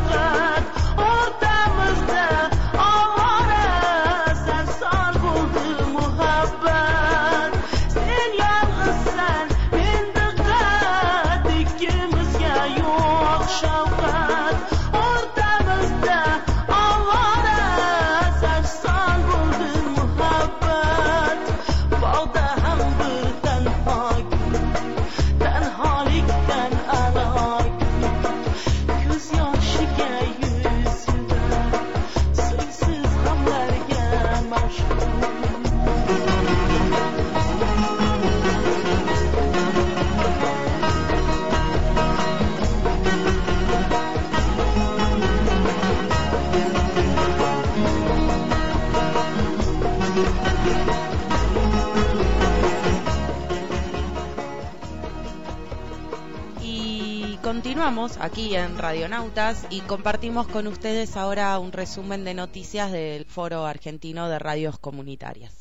Ortamızda avara sen sar buldun. Continuamos aquí en Radionautas y compartimos con ustedes ahora un resumen de noticias del Foro Argentino de Radios Comunitarias.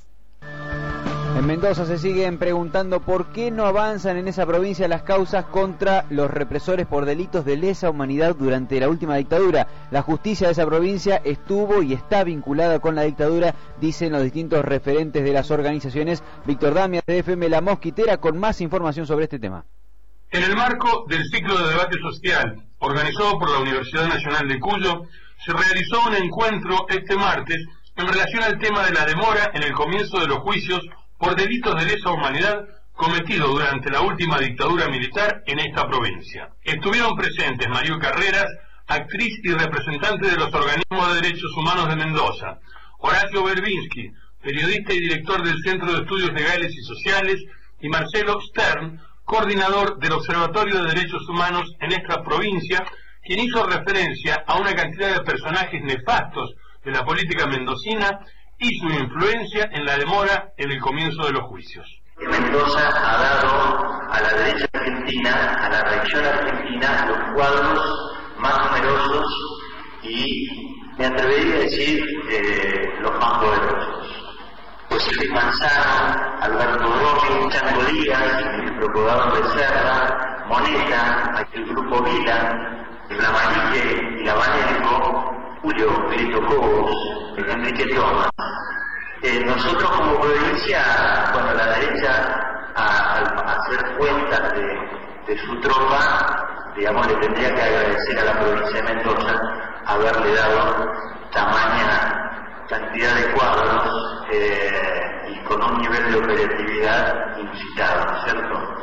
En Mendoza se siguen preguntando por qué no avanzan en esa provincia las causas contra los represores por delitos de lesa humanidad durante la última dictadura. La justicia de esa provincia estuvo y está vinculada con la dictadura, dicen los distintos referentes de las organizaciones. Víctor Damias, de F M La Mosquitera, con más información sobre este tema. En el marco del ciclo de debate social organizado por la Universidad Nacional de Cuyo, se realizó un encuentro este martes en relación al tema de la demora en el comienzo de los juicios por delitos de lesa humanidad cometidos durante la última dictadura militar en esta provincia. Estuvieron presentes Mario Carreras, actriz y representante de los organismos de derechos humanos de Mendoza, Horacio Berbinsky, periodista y director del Centro de Estudios Legales y Sociales, y Marcelo Stern, coordinador del Observatorio de Derechos Humanos en esta provincia, quien hizo referencia a una cantidad de personajes nefastos de la política mendocina y su influencia en la demora en el comienzo de los juicios. Mendoza ha dado a la derecha argentina, a la reacción argentina, los cuadros más numerosos y, me atrevería a decir, eh, los más poderosos. José Manzano, Alberto Bromi, Chango Díaz, el procurador de Serra, Moneta, el grupo Vila, Blamarique y Labanenco, Julio Benito Cobos, Enrique Thomas. Eh, nosotros como provincia, cuando la derecha al hacer cuentas de, de su tropa, digamos, le tendría que agradecer a la provincia de Mendoza haberle dado tamaña cantidad de cuadros eh, y con un nivel de operatividad inusitado, ¿no es cierto?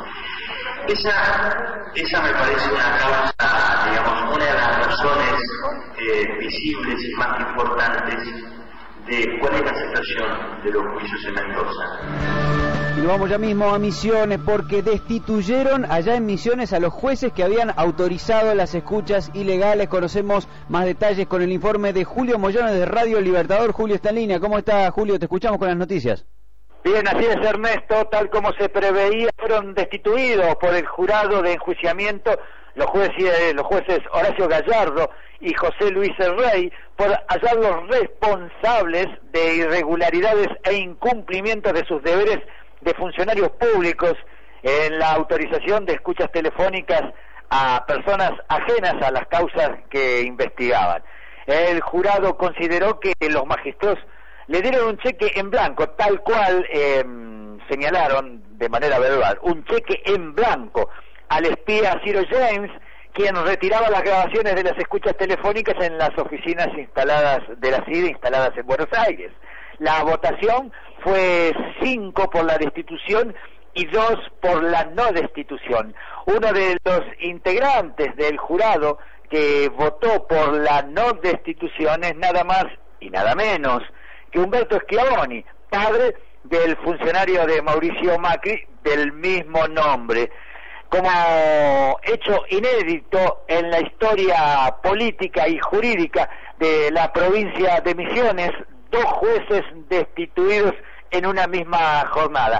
Esa, esa me parece una causa, digamos, una de las razones eh, visibles y más importantes de cuál es la situación de los juicios en Mendoza. Y nos vamos ya mismo a Misiones porque destituyeron allá en Misiones a los jueces que habían autorizado las escuchas ilegales. Conocemos más detalles con el informe de Julio Moyano de Radio Libertador. Julio está en línea. ¿Cómo está, Julio? Te escuchamos con las noticias. Bien, así es, Ernesto. Tal como se preveía, fueron destituidos por el jurado de enjuiciamiento los jueces, los jueces Horacio Gallardo y José Luis El Rey por hallarlos responsables de irregularidades e incumplimientos de sus deberes de funcionarios públicos en la autorización de escuchas telefónicas a personas ajenas a las causas que investigaban. El jurado consideró que los magistrados le dieron un cheque en blanco, tal cual eh, señalaron de manera verbal, un cheque en blanco al espía Ciro James, quien retiraba las grabaciones de las escuchas telefónicas en las oficinas instaladas de la C I D E instaladas en Buenos Aires. La votación fue cinco por la destitución y dos por la no destitución. Uno de los integrantes del jurado que votó por la no destitución es nada más y nada menos que Humberto Schiavoni, padre del funcionario de Mauricio Macri del mismo nombre. Como hecho inédito en la historia política y jurídica de la provincia de Misiones, dos jueces destituidos en una misma jornada.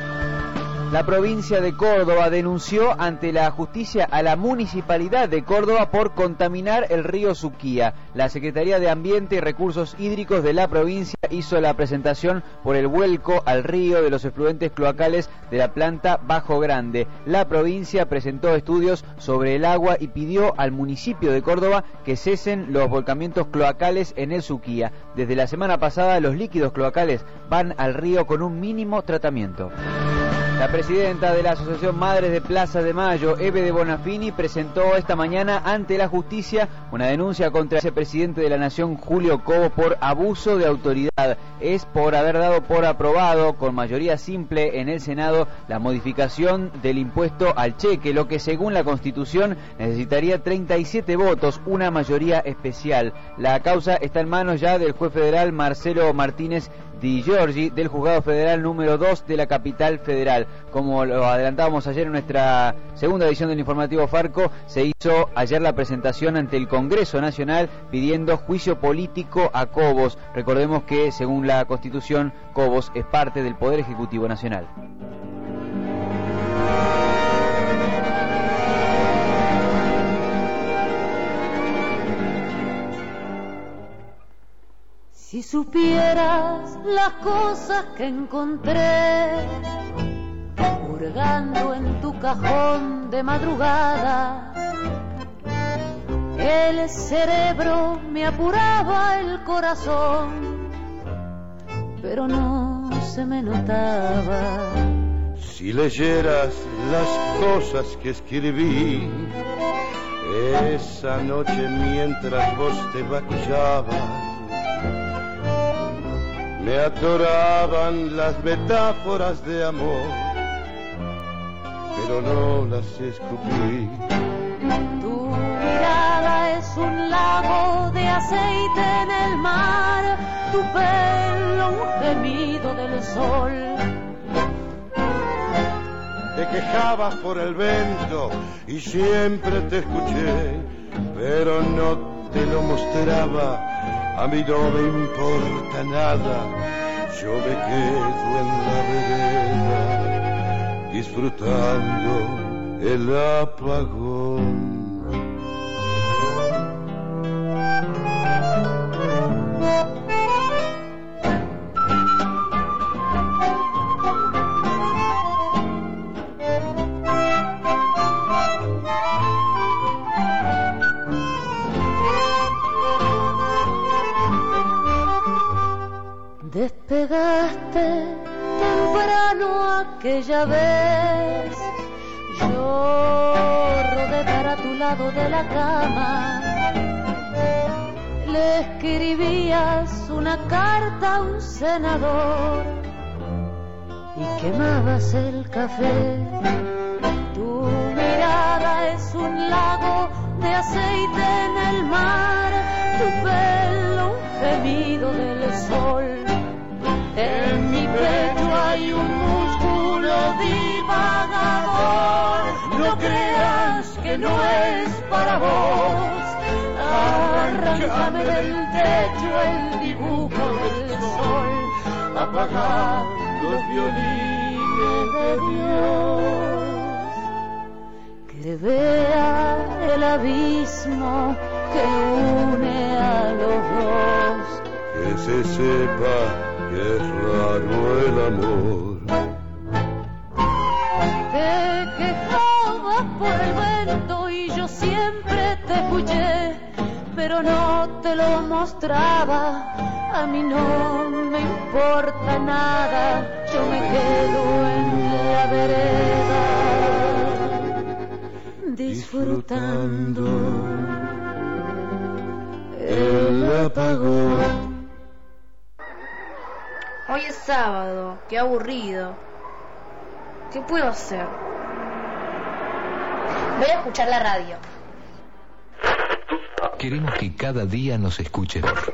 La provincia de Córdoba denunció ante la justicia a la municipalidad de Córdoba por contaminar el río Suquía. La Secretaría de Ambiente y Recursos Hídricos de la provincia hizo la presentación por el vuelco al río de los efluentes cloacales de la planta Bajo Grande. La provincia presentó estudios sobre el agua y pidió al municipio de Córdoba que cesen los volcamientos cloacales en el Suquía. Desde la semana pasada los líquidos cloacales van al río con un mínimo tratamiento. La presidenta de la Asociación Madres de Plaza de Mayo, Eve de Bonafini, presentó esta mañana ante la justicia una denuncia contra el vicepresidente de la Nación, Julio Cobo, por abuso de autoridad. Es por haber dado por aprobado con mayoría simple en el Senado la modificación del impuesto al cheque, lo que según la Constitución necesitaría treinta y siete votos, una mayoría especial. La causa está en manos ya del juez federal Marcelo Martínez Di Giorgi, del Juzgado Federal número dos de la capital federal. Como lo adelantábamos ayer en nuestra segunda edición del informativo Farco, se hizo ayer la presentación ante el Congreso Nacional pidiendo juicio político a Cobos. Recordemos que según la Constitución, Cobos es parte del Poder Ejecutivo Nacional. Si supieras las cosas que encontré hurgando en tu cajón de madrugada, el cerebro me apuraba el corazón, pero no se me notaba. Si leyeras las cosas que escribí esa noche mientras vos te maquillabas, me atoraban las metáforas de amor, pero no las escupí. Tu mirada es un lago de aceite en el mar, tu pelo un gemido del sol. Te quejabas por el viento y siempre te escuché, pero no te lo mostraba. A mí no me importa nada, yo me quedo en la vereda disfrutando el apagón. Despegaste temprano aquella vez, yo rodé para tu lado de la cama. Le escribías una carta a un senador y quemabas el café. Tu mirada es un lago de aceite en el mar, tu pelo un gemido del sol. En mi pecho hay un músculo divagador, no creas que no es para vos. Arráncame del techo el dibujo del sol, apagar los violines de Dios. Que vea el abismo que une a los dos. Que se sepa que es raro el amor. Te quejabas por el viento y yo siempre te escuché, pero no te lo mostraba. A mí no me importa nada, yo me quedo en la vereda disfrutando el apagón. Hoy es sábado, qué aburrido. ¿Qué puedo hacer? Voy a escuchar la radio. Queremos que cada día nos escuches mejor.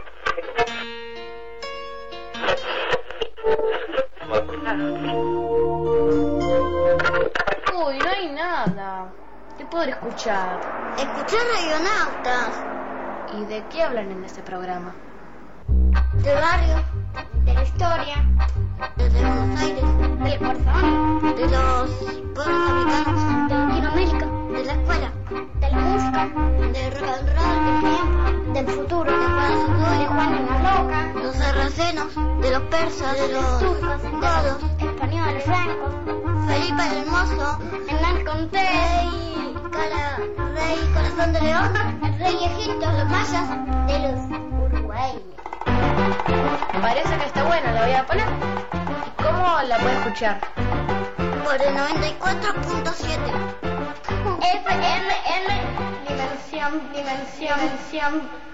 Uy, no hay nada. ¿Qué podré escuchar? Escuchar Radionautas. ¿Y de qué hablan en ese programa? Del barrio, de la historia, desde Buenos Aires, del corazón, de los pueblos africanos, de Latinoamérica, de la escuela, de la música, del rock and roll, del tiempo, del futuro, de Juan, de Juan en la Roca, los sarracenos, de los persas, de los turcos, godos, españoles, francos, Felipe el Hermoso, Hernán Cortés, Cala, Rey Corazón de León, el Rey Egipto, los mayas, de los uruguayos. Parece que está buena, la voy a poner. ¿Cómo la puedo escuchar? por el noventa y cuatro punto siete. F M M, dimensión, dimensión, dimensión.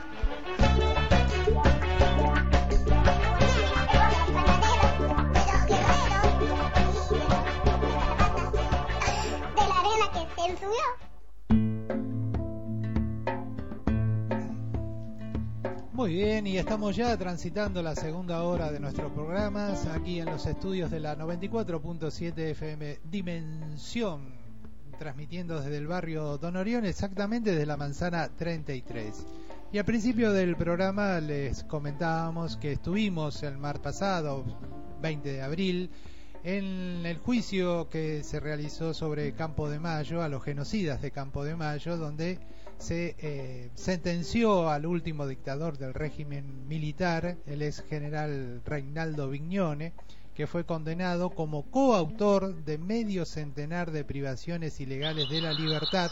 De la arena que se subió. Muy bien, y estamos ya transitando la segunda hora de nuestros programas aquí en los estudios de la noventa y cuatro punto siete F M Dimensión, transmitiendo desde el barrio Don Orión, exactamente desde la manzana treinta y tres. Y al principio del programa les comentábamos que estuvimos el martes pasado, veinte de abril, en el juicio que se realizó sobre Campo de Mayo, a los genocidas de Campo de Mayo, donde se eh, sentenció al último dictador del régimen militar, el ex general Reinaldo Vignone, que fue condenado como coautor de medio centenar de privaciones ilegales de la libertad.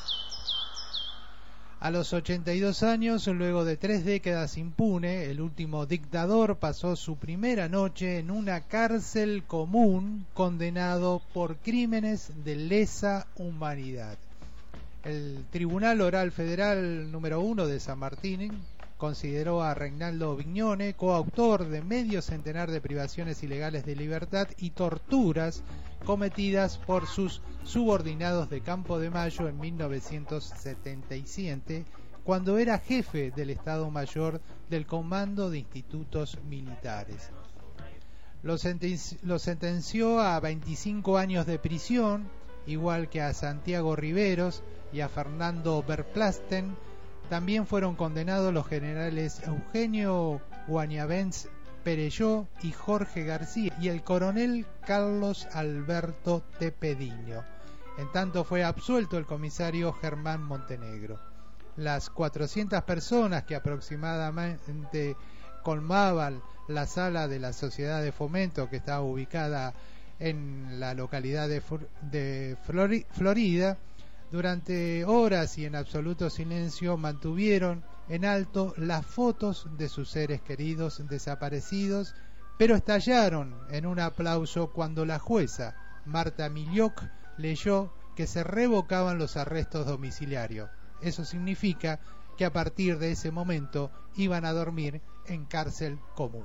A los ochenta y dos años, luego de tres décadas impune, el último dictador pasó su primera noche en una cárcel común, condenado por crímenes de lesa humanidad. El Tribunal Oral Federal número uno de San Martín consideró a Reinaldo Vignone coautor de medio centenar de privaciones ilegales de libertad y torturas cometidas por sus subordinados de Campo de Mayo en mil novecientos setenta y siete, cuando era jefe del Estado Mayor del Comando de Institutos Militares. Lo, sentenci- lo sentenció a veinticinco años de prisión, igual que a Santiago Riveros y a Fernando Verplasten. También fueron condenados los generales Eugenio Guañavens Perelló y Jorge García y el coronel Carlos Alberto Tepediño. En tanto fue absuelto el comisario Germán Montenegro. Las cuatrocientas personas que aproximadamente colmaban la sala de la Sociedad de Fomento, que estaba ubicada en la localidad de, de Flori Florida, durante horas y en absoluto silencio mantuvieron en alto las fotos de sus seres queridos desaparecidos, pero estallaron en un aplauso cuando la jueza Marta Milloc leyó que se revocaban los arrestos domiciliarios. Eso significa que a partir de ese momento iban a dormir en cárcel común.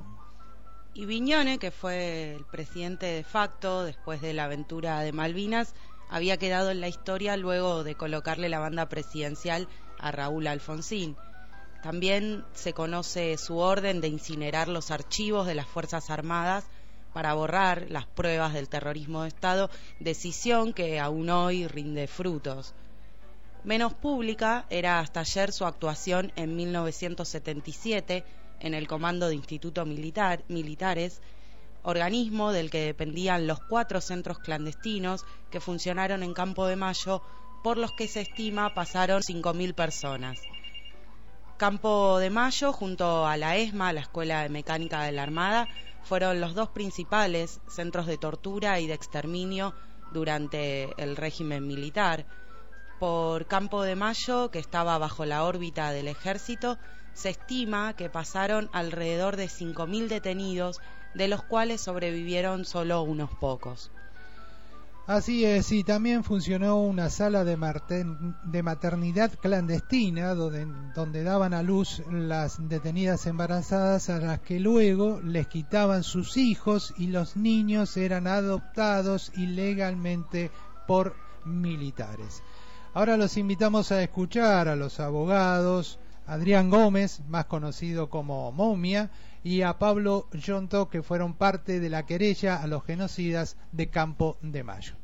Y Vignone, que fue el presidente de facto después de la aventura de Malvinas, había quedado en la historia luego de colocarle la banda presidencial a Raúl Alfonsín. También se conoce su orden de incinerar los archivos de las Fuerzas Armadas para borrar las pruebas del terrorismo de Estado, decisión que aún hoy rinde frutos. Menos pública era hasta ayer su actuación en mil novecientos setenta y siete en el Comando de Institutos Militar, Militares, organismo del que dependían los cuatro centros clandestinos que funcionaron en Campo de Mayo, por los que se estima pasaron cinco mil personas. Campo de Mayo, junto a la ESMA, la Escuela de Mecánica de la Armada, fueron los dos principales centros de tortura y de exterminio durante el régimen militar. Por Campo de Mayo, que estaba bajo la órbita del ejército, se estima que pasaron alrededor de cinco mil detenidos, de los cuales sobrevivieron solo unos pocos. Así es, y también funcionó una sala de, de maternidad clandestina donde, donde daban a luz las detenidas embarazadas, a las que luego les quitaban sus hijos y los niños eran adoptados ilegalmente por militares. Ahora los invitamos a escuchar a los abogados Adrián Gómez, más conocido como Momia, y a Pablo Yonto, que fueron parte de la querella a los genocidas de Campo de Mayo.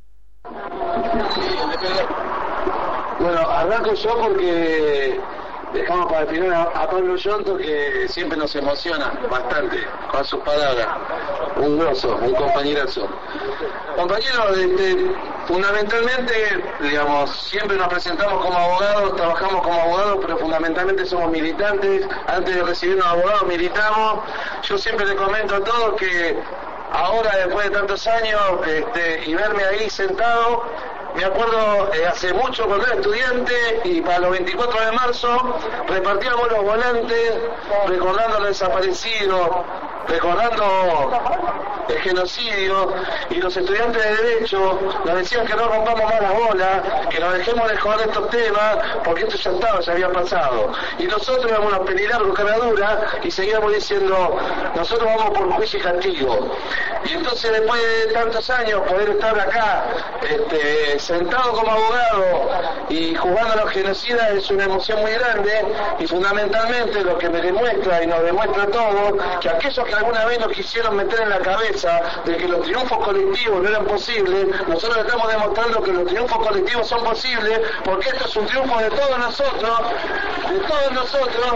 Bueno, arranco yo porque dejamos para el final a, a Pablo Yonto, que siempre nos emociona bastante con sus palabras. Un grosso, un compañerazo. Compañero, este, fundamentalmente, digamos, siempre nos presentamos como abogados, trabajamos como abogados, pero fundamentalmente somos militantes. Antes de recibirnos abogados, militamos. Yo siempre le comento a todos que ahora, después de tantos años, este, y verme ahí sentado, me acuerdo eh, hace mucho cuando era estudiante, y para los veinticuatro de marzo repartíamos los volantes recordando a los desaparecidos recordando el genocidio, y los estudiantes de Derecho nos decían que no rompamos más la bola, que nos dejemos de joder estos temas, porque esto ya estaba, ya había pasado. Y nosotros íbamos a pelear con cara dura y seguíamos diciendo, nosotros vamos por juicio y castigo. Y entonces, después de tantos años, poder estar acá, este, sentado como abogado y jugando a los genocidas es una emoción muy grande, y fundamentalmente lo que me demuestra y nos demuestra a todos que aquellos que alguna vez nos quisieron meter en la cabeza de que los triunfos colectivos no eran posibles, nosotros estamos demostrando que los triunfos colectivos son posibles, porque esto es un triunfo de todos nosotros, de todos nosotros.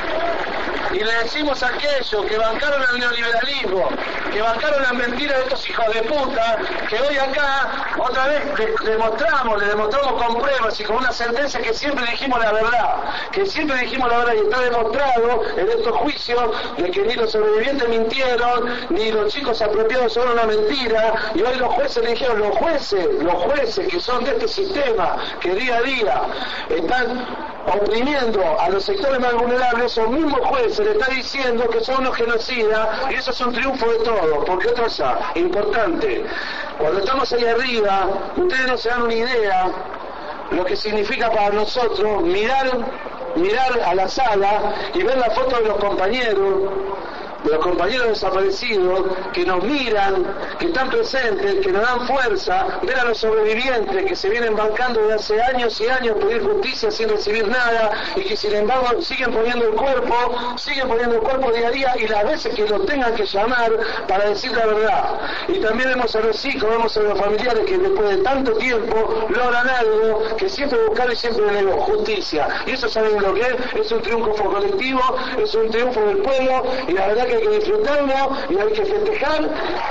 Y le decimos a aquellos que bancaron el neoliberalismo, que bancaron las mentiras de estos hijos de puta, que hoy acá otra vez le demostramos, le demostramos con pruebas y con una sentencia que siempre dijimos la verdad, que siempre dijimos la verdad, y está demostrado en estos juicios de que ni los sobrevivientes mintieron, ni los chicos apropiados son una mentira, y hoy los jueces le dijeron, los jueces, los jueces que son de este sistema, que día a día están oprimiendo a los sectores más vulnerables, esos mismos jueces le están diciendo que son unos genocidas, y eso es un triunfo de todos, porque otra cosa importante, cuando estamos ahí arriba, ustedes no se dan una idea lo que significa para nosotros mirar, mirar a la sala y ver la foto de los compañeros, de los compañeros desaparecidos, que nos miran, que están presentes, que nos dan fuerza, ver a los sobrevivientes que se vienen bancando desde hace años y años pedir justicia sin recibir nada, y que sin embargo siguen poniendo el cuerpo, siguen poniendo el cuerpo día a día, y las veces que los tengan que llamar para decir la verdad. Y también vemos a los hijos, vemos a los familiares que después de tanto tiempo logran algo que siempre buscaron y siempre negó, justicia. Y eso, ¿saben lo que es? Es un triunfo colectivo, es un triunfo del pueblo, y la verdad que hay que disfrutarlo y hay que festejar.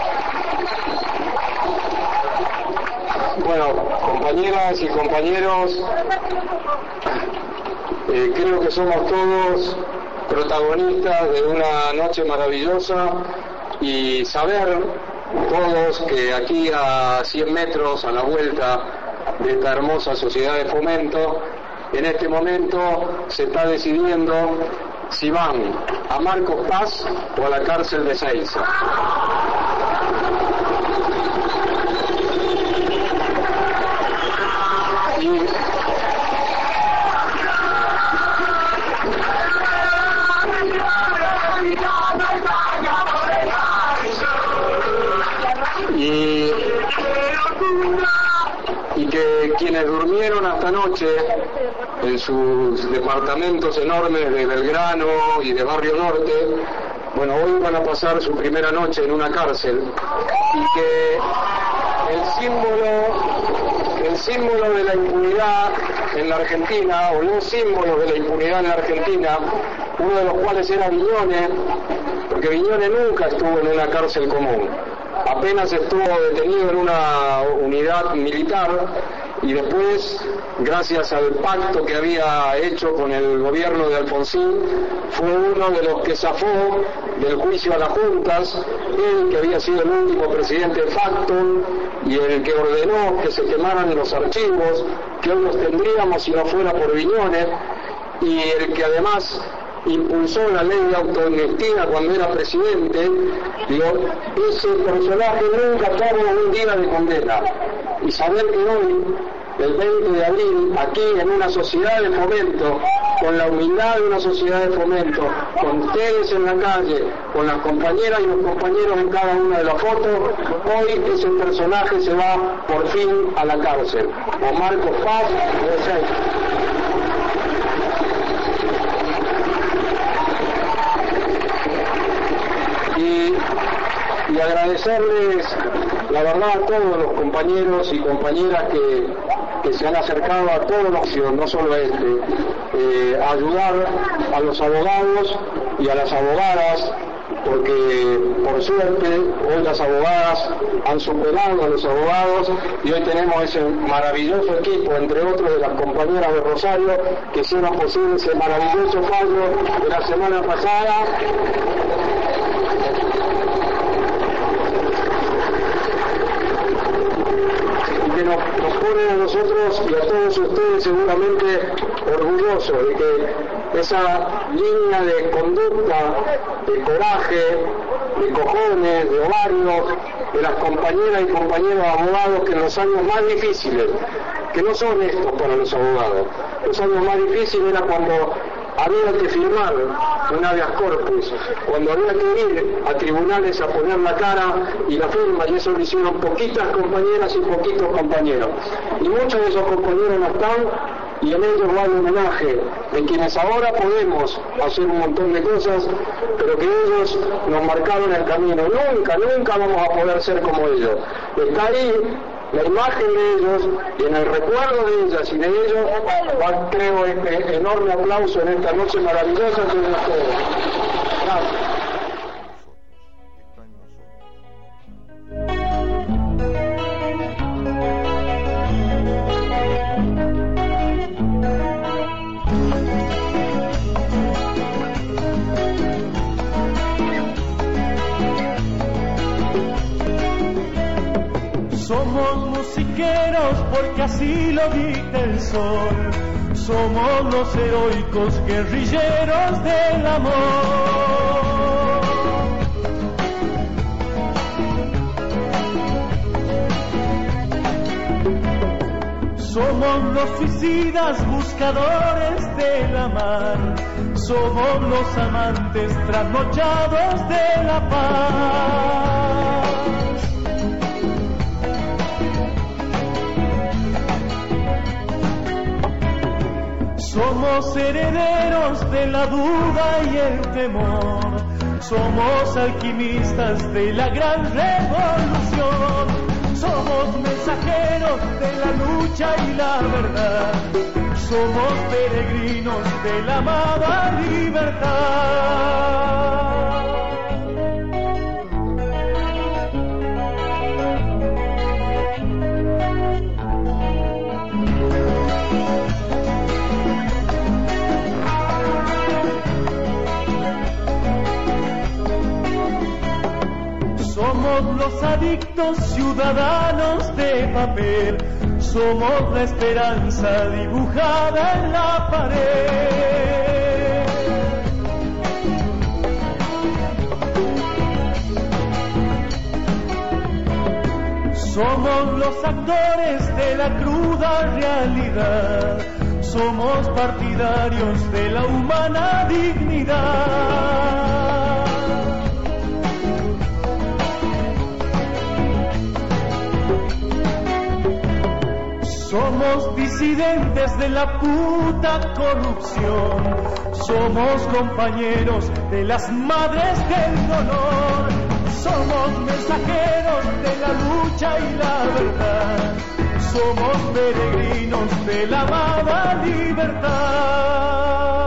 Bueno, compañeras y compañeros, eh, creo que somos todos protagonistas de una noche maravillosa, y saber todos que aquí a cien metros a la vuelta de esta hermosa sociedad de fomento, en este momento se está decidiendo si van a Marcos Paz o a la cárcel de Ezeiza. Y, y, y que quienes durmieron hasta anoche en sus departamentos enormes de Belgrano y de Barrio Norte, bueno, hoy van a pasar su primera noche en una cárcel, y que el símbolo, el símbolo de la impunidad en la Argentina, o los símbolos de la impunidad en la Argentina, uno de los cuales era Viñones, porque Viñones nunca estuvo en una cárcel común, apenas estuvo detenido en una unidad militar, y después, gracias al pacto que había hecho con el gobierno de Alfonsín, fue uno de los que zafó del juicio a las juntas, él que había sido el último presidente de facto y el que ordenó que se quemaran los archivos, que hoy los tendríamos si no fuera por Viñones, y el que además impulsó la ley de autoamnistía cuando era presidente. Digo, ese personaje nunca tuvo un día de condena, y saber que hoy, el veinte de abril, aquí en una sociedad de fomento, con la humildad de una sociedad de fomento, con ustedes en la calle, con las compañeras y los compañeros en cada una de las fotos, hoy ese personaje se va por fin a la cárcel. O Marcos Paz, o sea, y, y agradecerles la verdad a todos los compañeros y compañeras que, que se han acercado a todos los, no solo a este, eh, a ayudar a los abogados y a las abogadas, porque por suerte hoy las abogadas han superado a los abogados, y hoy tenemos ese maravilloso equipo, entre otros de las compañeras de Rosario, que hicieron posible ese maravilloso fallo de la semana pasada. Que nos, nos pone a nosotros y a todos ustedes seguramente orgulloso de que esa línea de conducta, de coraje, de cojones, de ovarios, de las compañeras y compañeros abogados que en los años más difíciles, que no son estos para los abogados, los años más difíciles era cuando había que firmar un habeas corpus, cuando había que ir a tribunales a poner la cara y la firma, y eso lo hicieron poquitas compañeras y poquitos compañeros. Y muchos de esos compañeros no están, y en ellos va el homenaje de quienes ahora podemos hacer un montón de cosas, pero que ellos nos marcaron el camino. Nunca, nunca vamos a poder ser como ellos. Está ahí la imagen de ellos, y en el recuerdo de ellas y de ellos va, creo, este enorme aplauso en esta noche maravillosa que es ustedes. Gracias. Somos musiqueros porque así lo dicta el sol. Somos los heroicos guerrilleros del amor. Somos los suicidas buscadores de la mar. Somos los amantes trasnochados de la paz. Somos herederos de la duda y el temor. Somos alquimistas de la gran revolución. Somos mensajeros de la lucha y la verdad. Somos peregrinos de la amada libertad. Somos los adictos ciudadanos de papel. Somos la esperanza dibujada en la pared. Somos los actores de la cruda realidad. Somos partidarios de la humana dignidad. Somos disidentes de la puta corrupción. Somos compañeros de las madres del dolor. Somos mensajeros de la lucha y la verdad. Somos peregrinos de la amada libertad.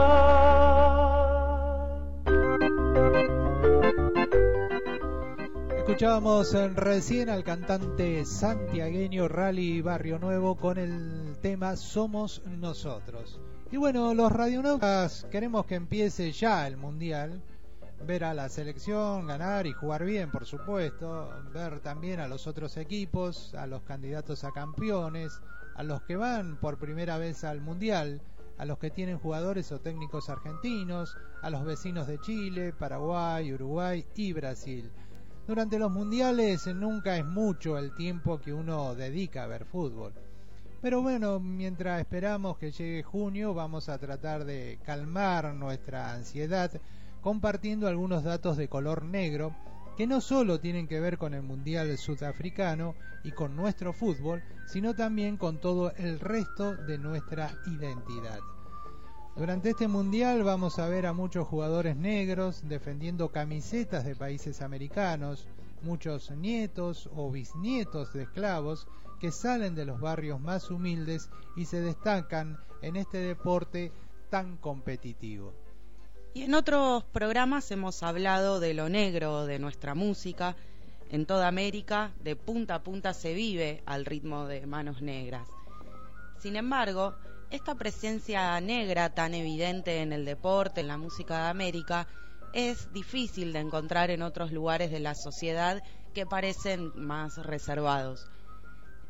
Escuchábamos recién al cantante santiagueño Rally Barrio Nuevo con el tema Somos Nosotros. Y bueno, los radionautas queremos que empiece ya el Mundial, ver a la selección ganar y jugar bien, por supuesto, ver también a los otros equipos, a los candidatos a campeones, a los que van por primera vez al Mundial, a los que tienen jugadores o técnicos argentinos, a los vecinos de Chile, Paraguay, Uruguay y Brasil. Durante los mundiales nunca es mucho el tiempo que uno dedica a ver fútbol. Pero bueno, mientras esperamos que llegue junio, vamos a tratar de calmar nuestra ansiedad compartiendo algunos datos de color negro que no solo tienen que ver con el Mundial Sudafricano y con nuestro fútbol, sino también con todo el resto de nuestra identidad. Durante este mundial vamos a ver a muchos jugadores negros defendiendo camisetas de países americanos, muchos nietos o bisnietos de esclavos que salen de los barrios más humildes y se destacan en este deporte tan competitivo. Y en otros programas hemos hablado de lo negro de nuestra música. En toda América, de punta a punta se vive al ritmo de Manos Negras. Sin embargo, esta presencia negra tan evidente en el deporte, en la música de América, es difícil de encontrar en otros lugares de la sociedad que parecen más reservados.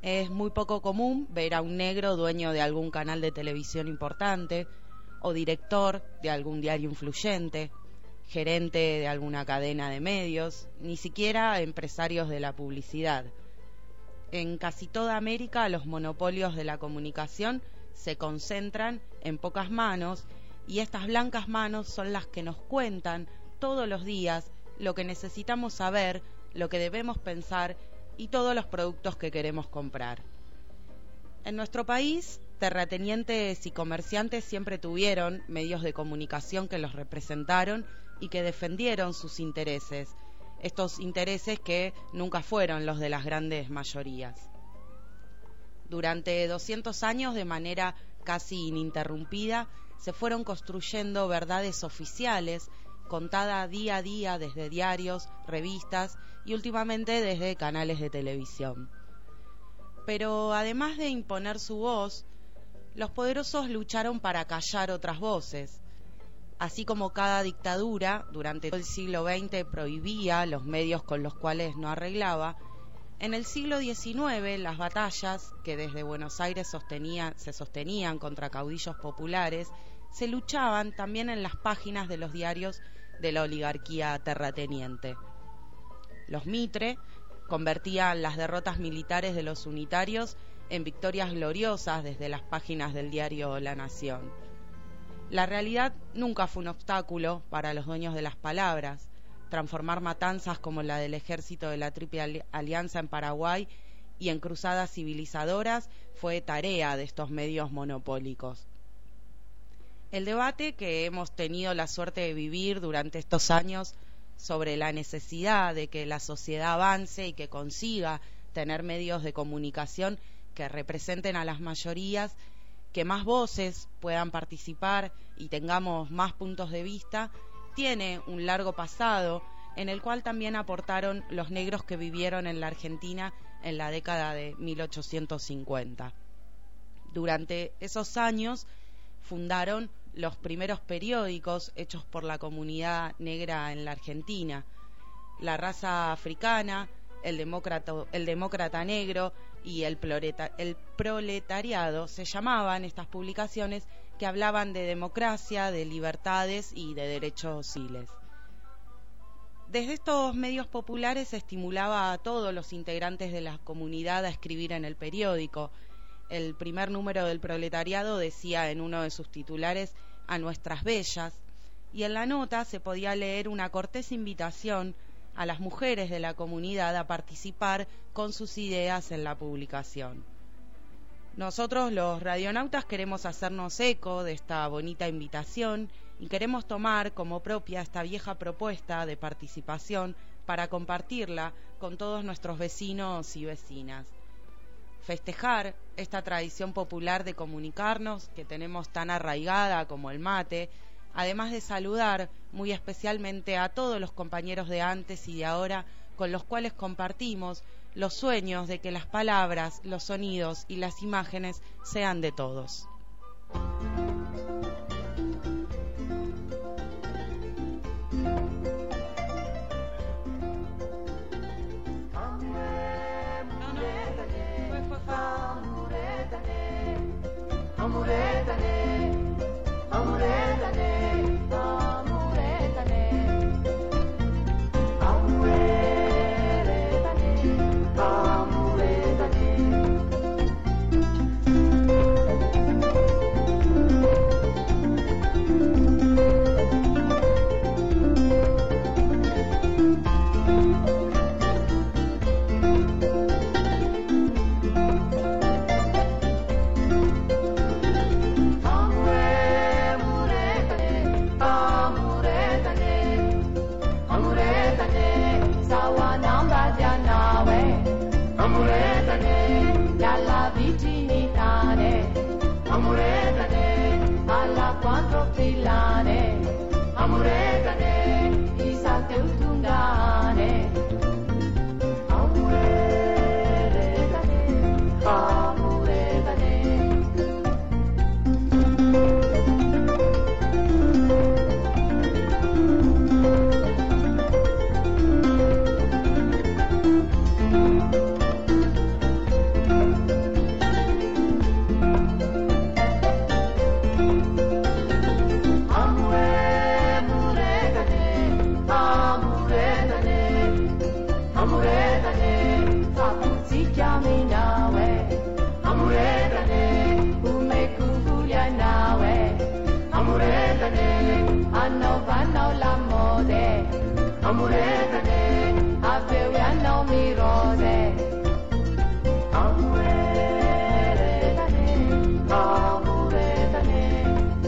Es muy poco común ver a un negro dueño de algún canal de televisión importante o director de algún diario influyente, gerente de alguna cadena de medios, ni siquiera empresarios de la publicidad. En casi toda América los monopolios de la comunicación se concentran en pocas manos y estas blancas manos son las que nos cuentan todos los días lo que necesitamos saber, lo que debemos pensar y todos los productos que queremos comprar. En nuestro país, terratenientes y comerciantes siempre tuvieron medios de comunicación que los representaron y que defendieron sus intereses, estos intereses que nunca fueron los de las grandes mayorías. Durante doscientos años, de manera casi ininterrumpida, se fueron construyendo verdades oficiales, contada día a día desde diarios, revistas y últimamente desde canales de televisión. Pero además de imponer su voz, los poderosos lucharon para callar otras voces. Así como cada dictadura durante todo el siglo veinte prohibía los medios con los cuales no arreglaba, en el siglo diecinueve las batallas que desde Buenos Aires sostenía, se sostenían contra caudillos populares se luchaban también en las páginas de los diarios de la oligarquía terrateniente. Los Mitre convertían las derrotas militares de los unitarios en victorias gloriosas desde las páginas del diario La Nación. La realidad nunca fue un obstáculo para los dueños de las palabras. Transformar matanzas como la del ejército de la Triple Alianza en Paraguay y en cruzadas civilizadoras fue tarea de estos medios monopólicos. El debate que hemos tenido la suerte de vivir durante estos años sobre la necesidad de que la sociedad avance y que consiga tener medios de comunicación que representen a las mayorías, que más voces puedan participar y tengamos más puntos de vista, tiene un largo pasado en el cual también aportaron los negros que vivieron en la Argentina en la década de mil ochocientos cincuenta. Durante esos años fundaron los primeros periódicos hechos por la comunidad negra en la Argentina. La Raza Africana, el Demócrata, el Demócrata Negro y el, Ploreta, el Proletariado se llamaban estas publicaciones, que hablaban de democracia, de libertades y de derechos civiles. Desde estos medios populares se estimulaba a todos los integrantes de la comunidad a escribir en el periódico. El primer número del Proletariado decía en uno de sus titulares "a nuestras bellas", y en la nota se podía leer una cortés invitación a las mujeres de la comunidad a participar con sus ideas en la publicación. Nosotros, los radionautas, queremos hacernos eco de esta bonita invitación y queremos tomar como propia esta vieja propuesta de participación para compartirla con todos nuestros vecinos y vecinas. Festejar esta tradición popular de comunicarnos que tenemos tan arraigada como el mate, además de saludar muy especialmente a todos los compañeros de antes y de ahora con los cuales compartimos los sueños de que las palabras, los sonidos y las imágenes sean de todos. amuretane, aveu ya no mi rose. Amuretane, amuretane.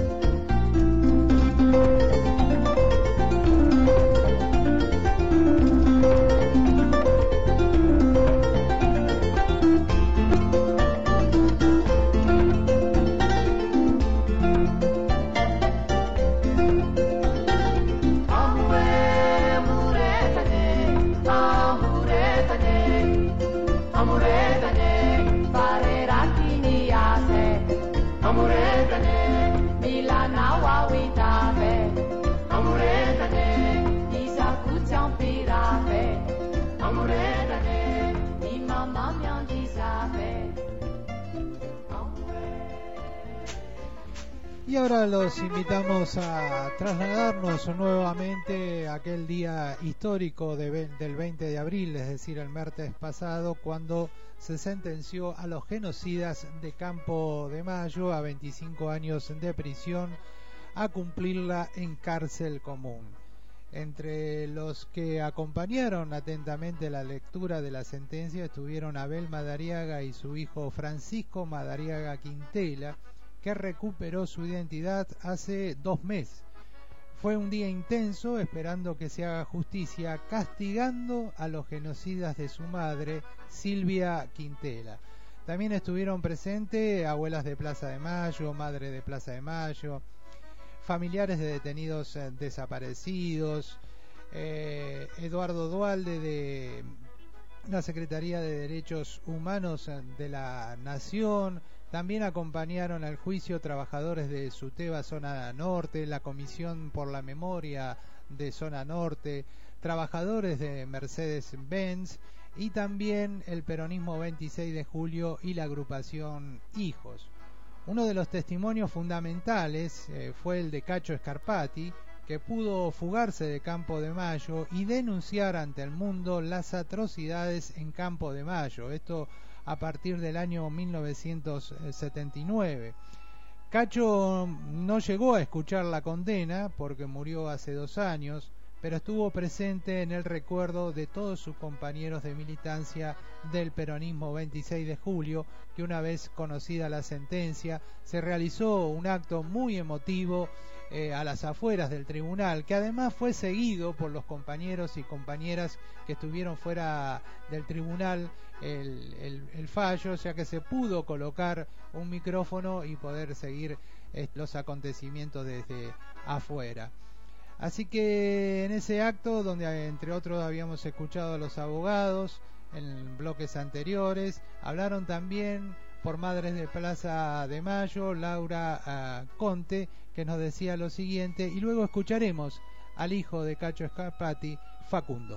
Y ahora los invitamos a trasladarnos nuevamente a aquel día histórico de, del veinte de abril, es decir, el martes pasado, cuando se sentenció a los genocidas de Campo de Mayo a veinticinco años de prisión, a cumplirla en cárcel común. Entre los que acompañaron atentamente la lectura de la sentencia estuvieron Abel Madariaga y su hijo Francisco Madariaga Quintela, que recuperó su identidad hace dos meses. Fue un día intenso, esperando que se haga justicia, castigando a los genocidas de su madre, Silvia Quintela. También estuvieron presentes abuelas de Plaza de Mayo, madre de Plaza de Mayo, familiares de detenidos eh, desaparecidos, eh, Eduardo Dualde de la Secretaría de Derechos Humanos de la Nación. También acompañaron al juicio trabajadores de SUTEBA Zona Norte, la Comisión por la Memoria de Zona Norte, trabajadores de Mercedes-Benz y también el Peronismo veintiséis de julio y la agrupación Hijos. Uno de los testimonios fundamentales eh, fue el de Cacho Scarpati, que pudo fugarse de Campo de Mayo y denunciar ante el mundo las atrocidades en Campo de Mayo. Esto a partir del año mil novecientos setenta y nueve. Cacho no llegó a escuchar la condena porque murió hace dos años, pero estuvo presente en el recuerdo de todos sus compañeros de militancia del Peronismo veintiséis de julio, que una vez conocida la sentencia, se realizó un acto muy emotivo eh, a las afueras del tribunal, que además fue seguido por los compañeros y compañeras que estuvieron fuera del tribunal el, el, el fallo, ya que se pudo colocar un micrófono y poder seguir eh, los acontecimientos desde afuera. Así que en ese acto, donde entre otros habíamos escuchado a los abogados en bloques anteriores, hablaron también por Madres de Plaza de Mayo, Laura uh, Conte, que nos decía lo siguiente, y luego escucharemos al hijo de Cacho Scarpati, Facundo.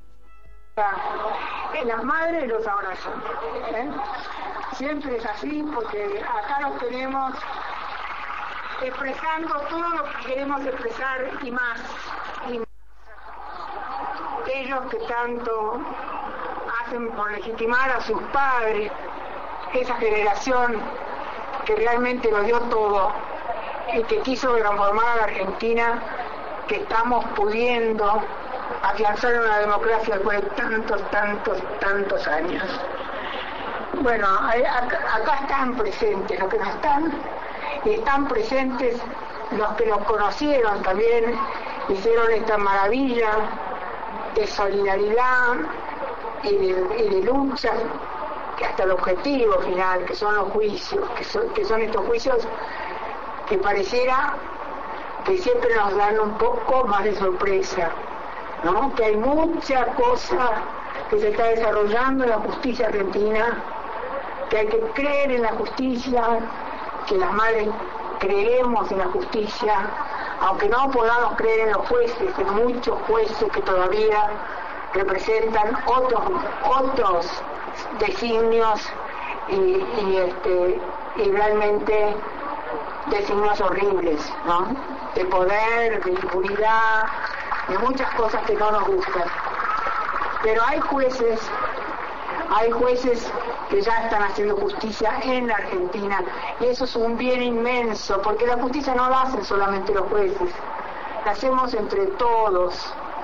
Las madres los abrazan, ¿eh? Siempre es así, porque acá los tenemos expresando todo lo que queremos expresar y más, y más. Ellos que tanto hacen por legitimar a sus padres, esa generación que realmente lo dio todo y que quiso transformar a la Argentina, que estamos pudiendo afianzar una democracia después de tantos, tantos, tantos años. Bueno, acá, acá están presentes los que no están, y están presentes los que nos conocieron también, hicieron esta maravilla de solidaridad y de, y de lucha, que hasta el objetivo final, que son los juicios, que son, que son estos juicios que pareciera que siempre nos dan un poco más de sorpresa, ¿no? Que hay mucha cosa que se está desarrollando en la justicia argentina, que hay que creer en la justicia, que las madres creemos en la justicia, aunque no podamos creer en los jueces, en muchos jueces que todavía representan otros otros designios y, y este y realmente designios horribles, ¿no? De poder, de impunidad, de muchas cosas que no nos gustan. Pero hay jueces, hay jueces que ya están haciendo justicia en la Argentina, y eso es un bien inmenso, porque la justicia no la hacen solamente los jueces, la hacemos entre todos,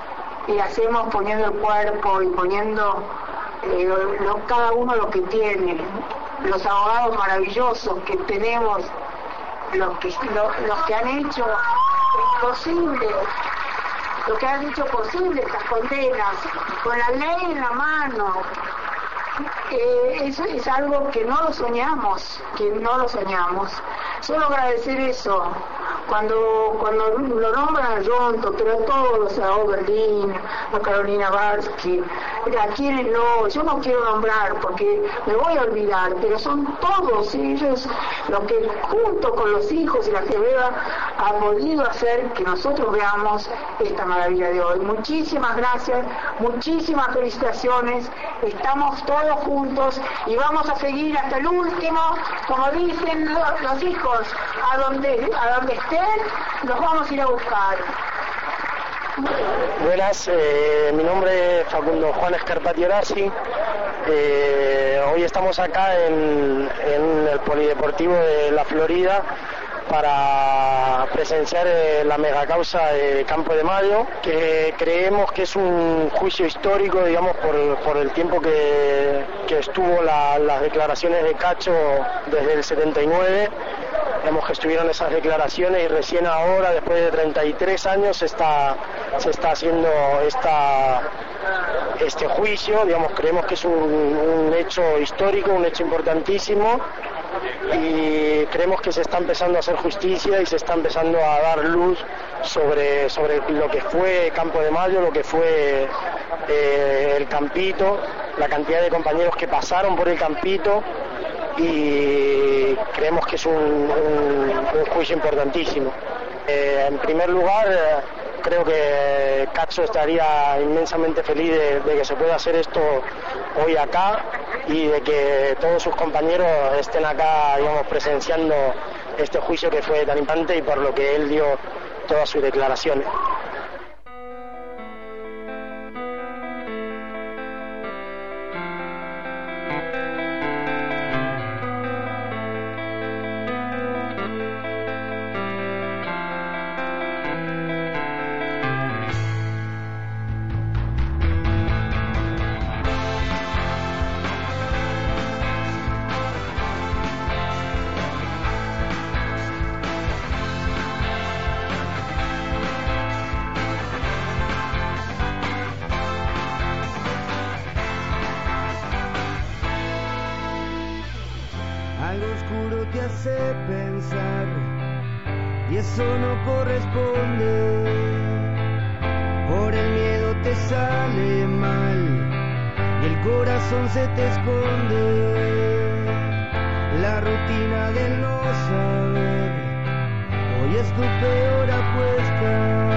y hacemos poniendo el cuerpo y poniendo eh, lo, cada uno lo que tiene, los abogados maravillosos que tenemos, los que, lo, los que han hecho posible, lo que han hecho posible estas condenas, con la ley en la mano. Eh, es, es algo que no lo soñamos, que no lo soñamos. Solo agradecer eso. Cuando cuando lo nombran a Yonto, pero a todos, a Oberlin, a Carolina Barsky, a quienes no, yo no quiero nombrar porque me voy a olvidar, pero son todos ellos los que junto con los hijos y la Gebreva han podido hacer que nosotros veamos esta maravilla de hoy. Muchísimas gracias, muchísimas felicitaciones, estamos todos juntos y vamos a seguir hasta el último, como dicen los, los hijos, a donde, a donde estén, los vamos a ir a buscar. Buenas, eh, mi nombre es Facundo Juan Escarpati Orasi. Eh, hoy estamos acá en, en el Polideportivo de la Florida para presenciar eh, la megacausa de Campo de Mayo, que creemos que es un juicio histórico, digamos, por, por el tiempo que, que estuvo la, las declaraciones de Cacho desde el setenta y nueve. Digamos que estuvieron esas declaraciones y recién ahora, después de treinta y tres años, se está, se está haciendo esta, este juicio. Digamos, creemos que es un, un hecho histórico, un hecho importantísimo, y creemos que se está empezando a hacer justicia y se está empezando a dar luz sobre, sobre lo que fue Campo de Mayo, lo que fue eh, el Campito, la cantidad de compañeros que pasaron por el Campito, y creemos que es un, un, un juicio importantísimo. Eh, en primer lugar, eh, creo que Cacho estaría inmensamente feliz de, de que se pueda hacer esto hoy acá y de que todos sus compañeros estén acá, digamos, presenciando este juicio que fue tan importante y por lo que él dio todas sus declaraciones. Algo oscuro te hace pensar y eso no corresponde. Por el miedo te sale mal y el corazón se te esconde. La rutina del no saber hoy es tu peor apuesta.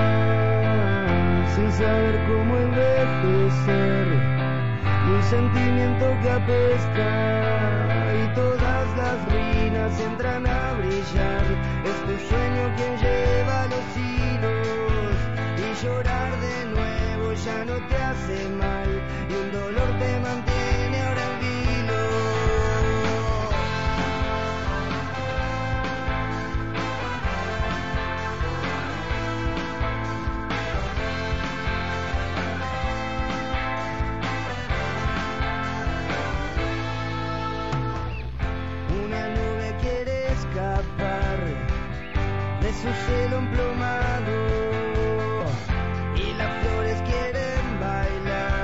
Sin saber cómo envejecer y un sentimiento que apesta. Y todas las ruinas entran a brillar. Es tu sueño quien lleva los hilos. Y llorar de nuevo ya no te hace mal. Y un dolor te mantiene ahora en vilo. Su cielo emplomado y las flores quieren bailar.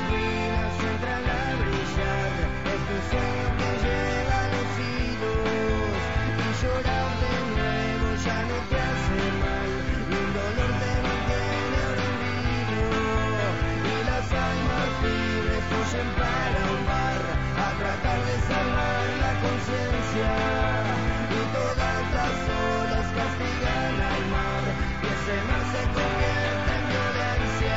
espinas entran a brillar. Es tu sueño que lleva los hilos y llorar de nuevo ya no te hace mal. Y un dolor te mantiene ahora en vilo y las almas libres fluyen para un bar a tratar de salvar la conciencia. Y todas las olas castigan al mar y ese mar se convierte en violencia.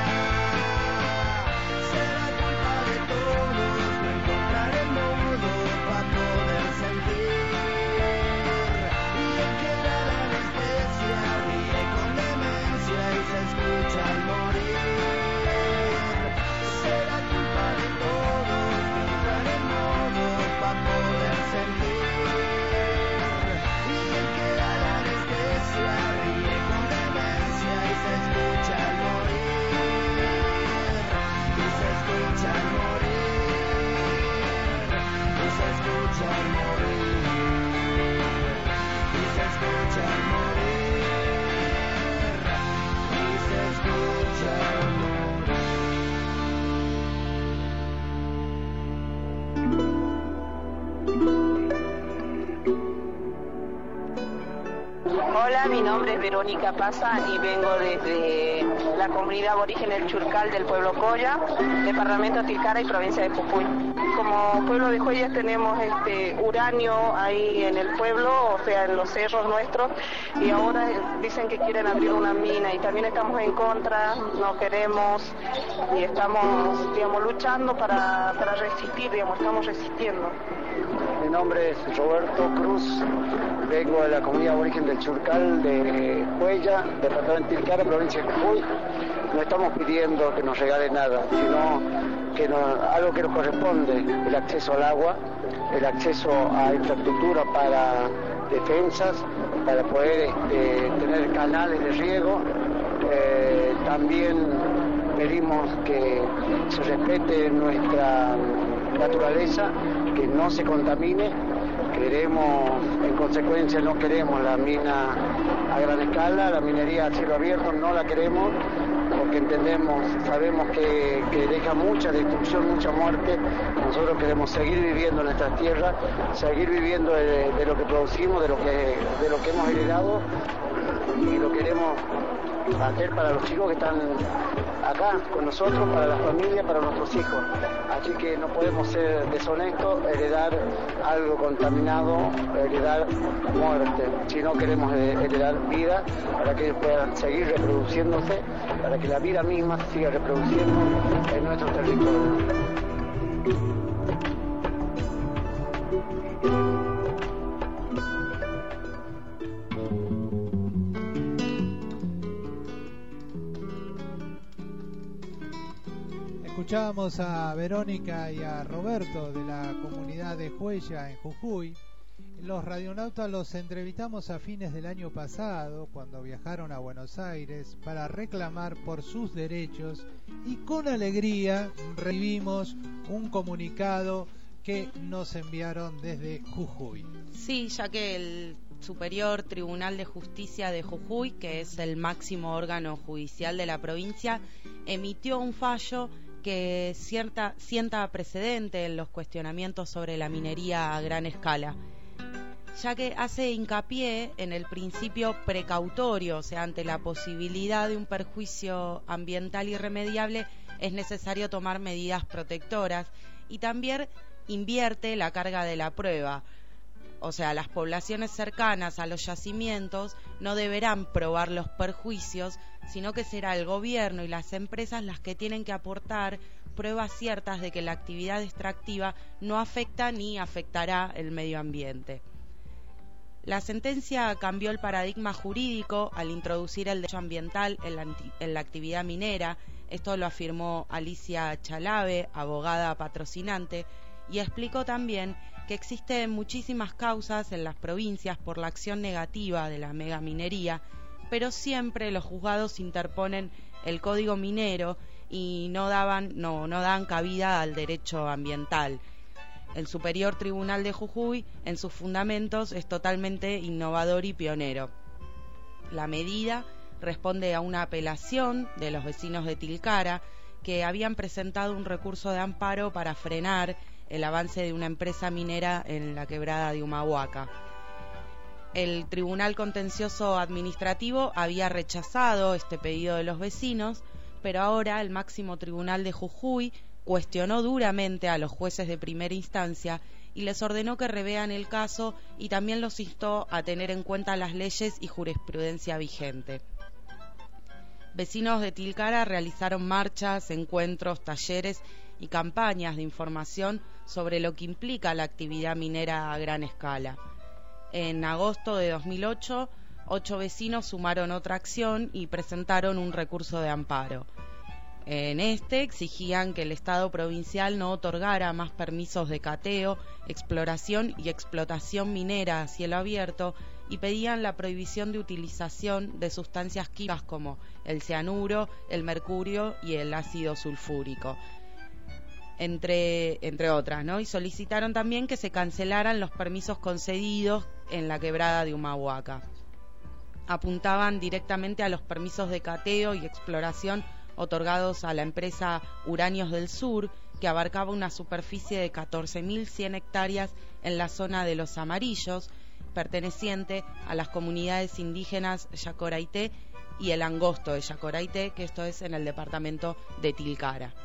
Será culpa de todos no encontrar el modo para poder sentir. Y el que da la anestesia ríe con demencia y se escucha al morir. Será culpa de todos no encontrar el modo para poder sentir. Y el que da la anestesia ríe con demencia y se escucha al morir. Y se escucha al morir. Y se escucha al morir. Y se escucha al morir. Y se escucha al morir. Hola, mi nombre es Verónica Paza y vengo desde la comunidad aborigen El Churcal del pueblo Coya, departamento Tilcara y provincia de Jujuy. Como pueblo de Joyas tenemos este uranio ahí en el pueblo, o sea, en los cerros nuestros, y ahora dicen que quieren abrir una mina y también estamos en contra, no queremos y estamos, digamos, luchando para, para resistir, digamos, estamos resistiendo. Mi nombre es Roberto Cruz, vengo de la comunidad aborigen del Churcal de Huella, departamento de Tilcara, provincia de Jujuy. No estamos pidiendo que nos regalen nada, sino que no, algo que nos corresponde, el acceso al agua, el acceso a infraestructura para defensas, para poder este, tener canales de riego. Eh, también pedimos que se respete nuestra naturaleza, que no se contamine. Queremos, en consecuencia, no queremos la mina a gran escala, la minería a cielo abierto no la queremos, porque entendemos, sabemos que, que deja mucha destrucción, mucha muerte. Nosotros queremos seguir viviendo en nuestras tierras, seguir viviendo de, de lo que producimos, de lo que, de lo que hemos heredado, y lo queremos hacer para los chicos que están acá con nosotros, para la familia, para nuestros hijos. Así que no podemos ser deshonestos, heredar algo contaminado, heredar muerte, sino queremos heredar vida para que ellos puedan seguir reproduciéndose, para que la vida misma se siga reproduciendo en nuestro territorio. Escuchábamos a Verónica y a Roberto de la comunidad de Huella en Jujuy. Los radionautas los entrevistamos a fines del año pasado, cuando viajaron a Buenos Aires para reclamar por sus derechos, y con alegría recibimos un comunicado que nos enviaron desde Jujuy. Sí, ya que el Superior Tribunal de Justicia de Jujuy, que es el máximo órgano judicial de la provincia, emitió un fallo que cierta, sienta precedente en los cuestionamientos sobre la minería a gran escala, ya que hace hincapié en el principio precautorio, o sea, ante la posibilidad de un perjuicio ambiental irremediable es necesario tomar medidas protectoras, y también invierte la carga de la prueba. O sea, las poblaciones cercanas a los yacimientos no deberán probar los perjuicios, sino que será el gobierno y las empresas las que tienen que aportar pruebas ciertas de que la actividad extractiva no afecta ni afectará el medio ambiente. La sentencia cambió el paradigma jurídico al introducir el derecho ambiental en la, en la actividad minera. Esto lo afirmó Alicia Chalave, abogada patrocinante, y explicó también que existen muchísimas causas en las provincias por la acción negativa de la megaminería, pero siempre los juzgados interponen el código minero y no daban, no, no dan cabida al derecho ambiental. El Superior Tribunal de Jujuy, en sus fundamentos, es totalmente innovador y pionero. La medida responde a una apelación de los vecinos de Tilcara, que habían presentado un recurso de amparo para frenar el avance de una empresa minera en la quebrada de Humahuaca. El Tribunal Contencioso Administrativo había rechazado este pedido de los vecinos, pero ahora el máximo tribunal de Jujuy cuestionó duramente a los jueces de primera instancia y les ordenó que revean el caso y también los instó a tener en cuenta las leyes y jurisprudencia vigente. Vecinos de Tilcara realizaron marchas, encuentros, talleres y campañas de información sobre lo que implica la actividad minera a gran escala. En agosto de dos mil ocho, ocho vecinos sumaron otra acción y presentaron un recurso de amparo. En este exigían que el Estado provincial no otorgara más permisos de cateo, exploración y explotación minera a cielo abierto y pedían la prohibición de utilización de sustancias químicas como el cianuro, el mercurio y el ácido sulfúrico, entre, entre otras, ¿no? Y solicitaron también que se cancelaran los permisos concedidos en la quebrada de Humahuaca. Apuntaban directamente a los permisos de cateo y exploración otorgados a la empresa Uranios del Sur, que abarcaba una superficie de catorce mil cien hectáreas en la zona de Los Amarillos, perteneciente a las comunidades indígenas Yacoraité y el Angosto de Yacoraité, que esto es en el departamento de Tilcara.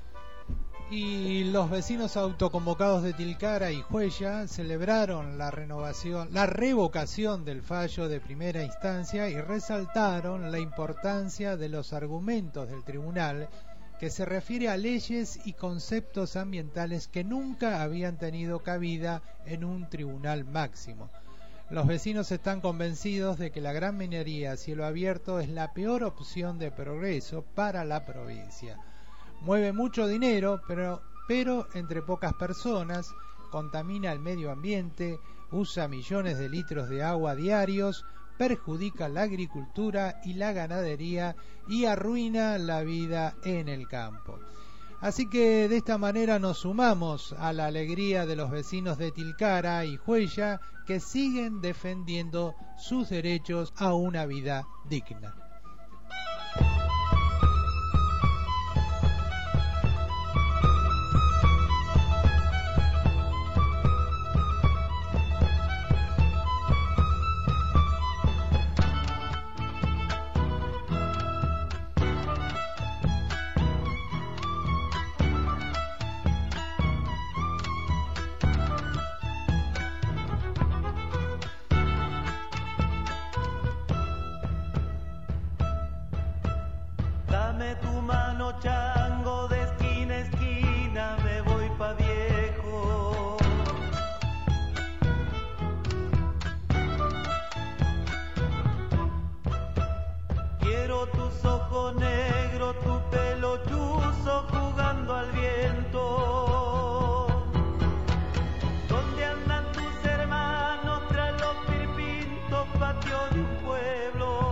Y los vecinos autoconvocados de Tilcara y Huella celebraron la renovación, la revocación del fallo de primera instancia y resaltaron la importancia de los argumentos del tribunal, que se refiere a leyes y conceptos ambientales que nunca habían tenido cabida en un tribunal máximo. Los vecinos están convencidos de que la gran minería a cielo abierto es la peor opción de progreso para la provincia. Mueve mucho dinero, pero, pero entre pocas personas, contamina el medio ambiente, usa millones de litros de agua diarios, perjudica la agricultura y la ganadería y arruina la vida en el campo. Así que de esta manera nos sumamos a la alegría de los vecinos de Tilcara y Huella, que siguen defendiendo sus derechos a una vida digna. Dame tu mano, chango, de esquina a esquina me voy pa' viejo. Quiero tus ojos negros, tu pelo chuzo jugando al viento. ¿Dónde andan tus hermanos tras los pirpintos patios de un pueblo?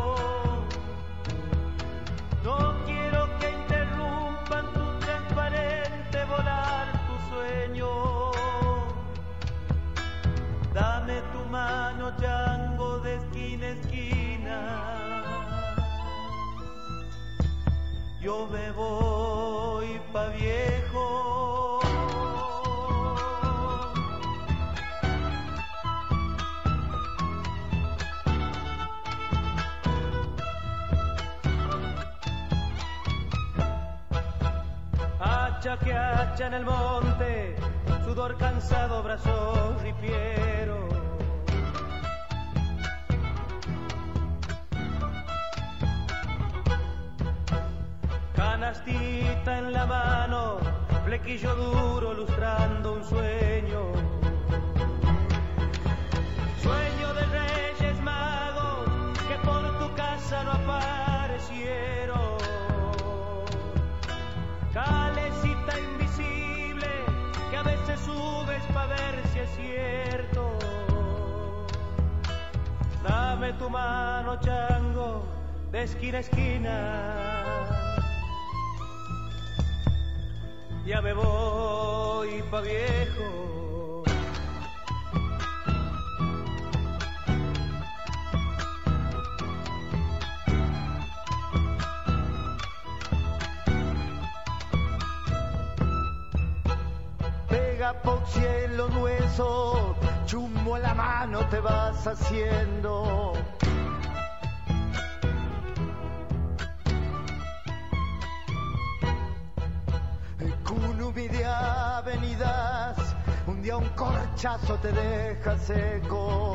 No quiero que interrumpan tu transparente volar, tu sueño. Dame tu mano, chango, de esquina a esquina. Yo me voy pa' viejo. Hacha que hacha en el monte, sudor cansado, brazos ripiero. Canastita en la mano, flequillo duro lustrando un sueño. Sueño de reyes magos que por tu casa no aparecieron. Calecita invisible que a veces subes pa' ver si es cierto. Dame tu mano, chango, de esquina a esquina. Ya me voy pa' viejo. epoxi en los huesos, chumbo en la mano te vas haciendo. Cunumi de avenidas, un día un corchazo te deja seco.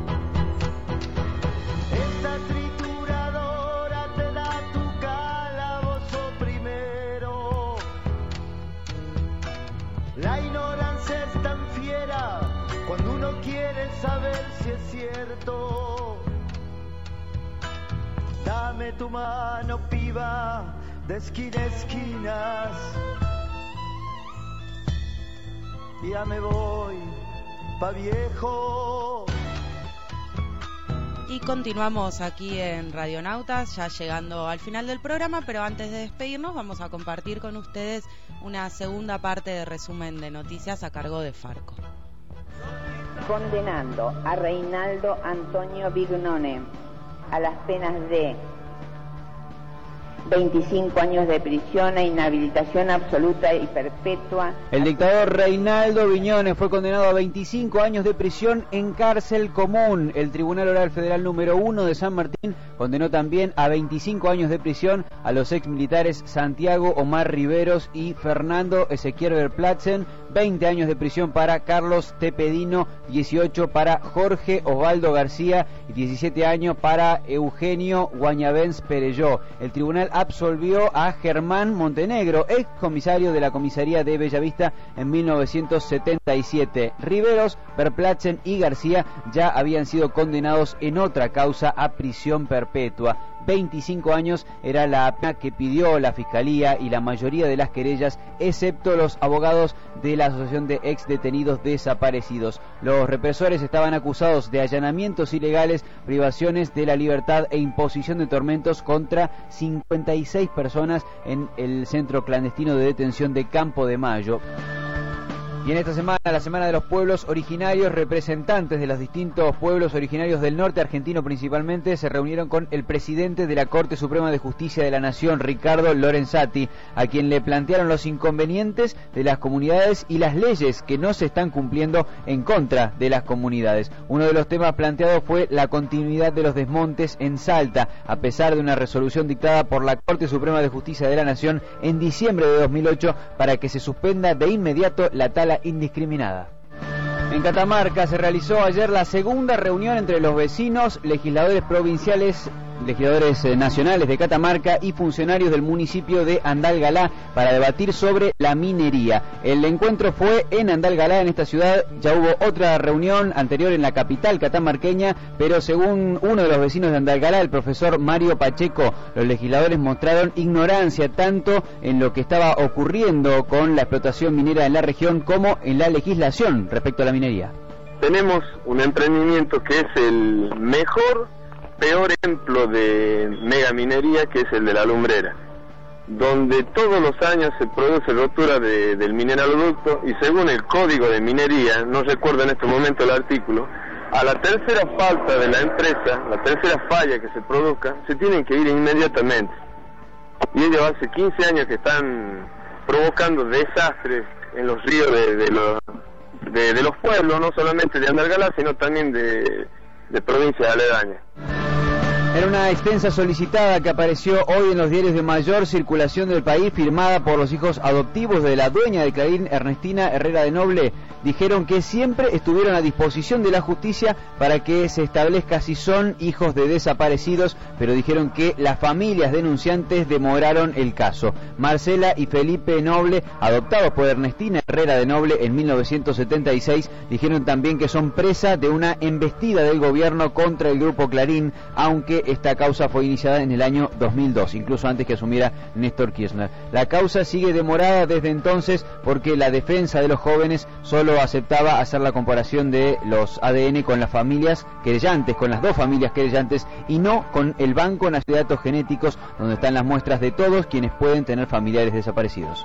Esta trituradora te da tu calabozo primero. La ignorancia es tan fiera cuando uno quiere saber si es cierto. Dame tu mano, piba, de esquina a esquinas. Ya me voy pa' viejo. Y continuamos aquí en Radionautas, ya llegando al final del programa, pero antes de despedirnos vamos a compartir con ustedes una segunda parte de resumen de noticias a cargo de Farco. Condenando a Reinaldo Antonio Vignone a las penas de veinticinco años de prisión e inhabilitación absoluta y perpetua. El dictador Reinaldo Vignone fue condenado a veinticinco años de prisión en cárcel común. El Tribunal Oral Federal número uno de San Martín condenó también a veinticinco años de prisión a los exmilitares Santiago Omar Riveros y Fernando Ezequiel Verplatzen, veinte años de prisión para Carlos Tepedino, dieciocho para Jorge Osvaldo García y diecisiete años para Eugenio Guañavens Perelló. El tribunal absolvió a Germán Montenegro, ex comisario de la comisaría de Bellavista en mil novecientos setenta y siete. Riveros, Verplatzen y García ya habían sido condenados en otra causa a prisión perpetua. veinticinco años era la pena que pidió la Fiscalía y la mayoría de las querellas, excepto los abogados de la Asociación de Ex Detenidos Desaparecidos. Los represores estaban acusados de allanamientos ilegales, privaciones de la libertad e imposición de tormentos contra cincuenta y seis personas en el centro clandestino de detención de Campo de Mayo. Y en esta semana, la Semana de los Pueblos Originarios, representantes de los distintos pueblos originarios del norte argentino principalmente se reunieron con el presidente de la Corte Suprema de Justicia de la Nación, Ricardo Lorenzati, a quien le plantearon los inconvenientes de las comunidades y las leyes que no se están cumpliendo en contra de las comunidades. Uno de los temas planteados fue la continuidad de los desmontes en Salta, a pesar de una resolución dictada por la Corte Suprema de Justicia de la Nación en diciembre de dos mil ocho para que se suspenda de inmediato la tala indiscriminada. En Catamarca se realizó ayer la segunda reunión entre los vecinos, legisladores provinciales, legisladores eh, nacionales de Catamarca y funcionarios del municipio de Andalgalá para debatir sobre la minería. El encuentro fue en Andalgalá, en esta ciudad. Ya hubo otra reunión anterior en la capital catamarqueña, pero según uno de los vecinos de Andalgalá, el profesor Mario Pacheco, los legisladores mostraron ignorancia tanto en lo que estaba ocurriendo con la explotación minera en la región como en la legislación respecto a la minería. Tenemos un emprendimiento que es el mejor peor ejemplo de megaminería, que es el de la lumbrera, donde todos los años se produce rotura de, del mineraloducto y según el código de minería, no recuerdo en este momento el artículo, a la tercera falta de la empresa, la tercera falla que se produzca, se tienen que ir inmediatamente. Y ellos hace quince años que están provocando desastres en los ríos de, de, los, de, de los pueblos, no solamente de Andalgalá, sino también de, de provincias aledañas. Era una extensa solicitada que apareció hoy en los diarios de mayor circulación del país, firmada por los hijos adoptivos de la dueña de Clarín, Ernestina Herrera de Noble. Dijeron que siempre estuvieron a disposición de la justicia para que se establezca si son hijos de desaparecidos, pero dijeron que las familias denunciantes demoraron el caso. Marcela y Felipe Noble, adoptados por Ernestina Herrera de Noble en mil novecientos setenta y seis, dijeron también que son presa de una embestida del gobierno contra el grupo Clarín, aunque esta causa fue iniciada en el año dos mil dos, incluso antes que asumiera Néstor Kirchner. La causa sigue demorada desde entonces porque la defensa de los jóvenes solo aceptaba hacer la comparación de los A D N con las familias querellantes, con las dos familias querellantes, y no con el Banco Nacional de Datos Genéticos, donde están las muestras de todos quienes pueden tener familiares desaparecidos.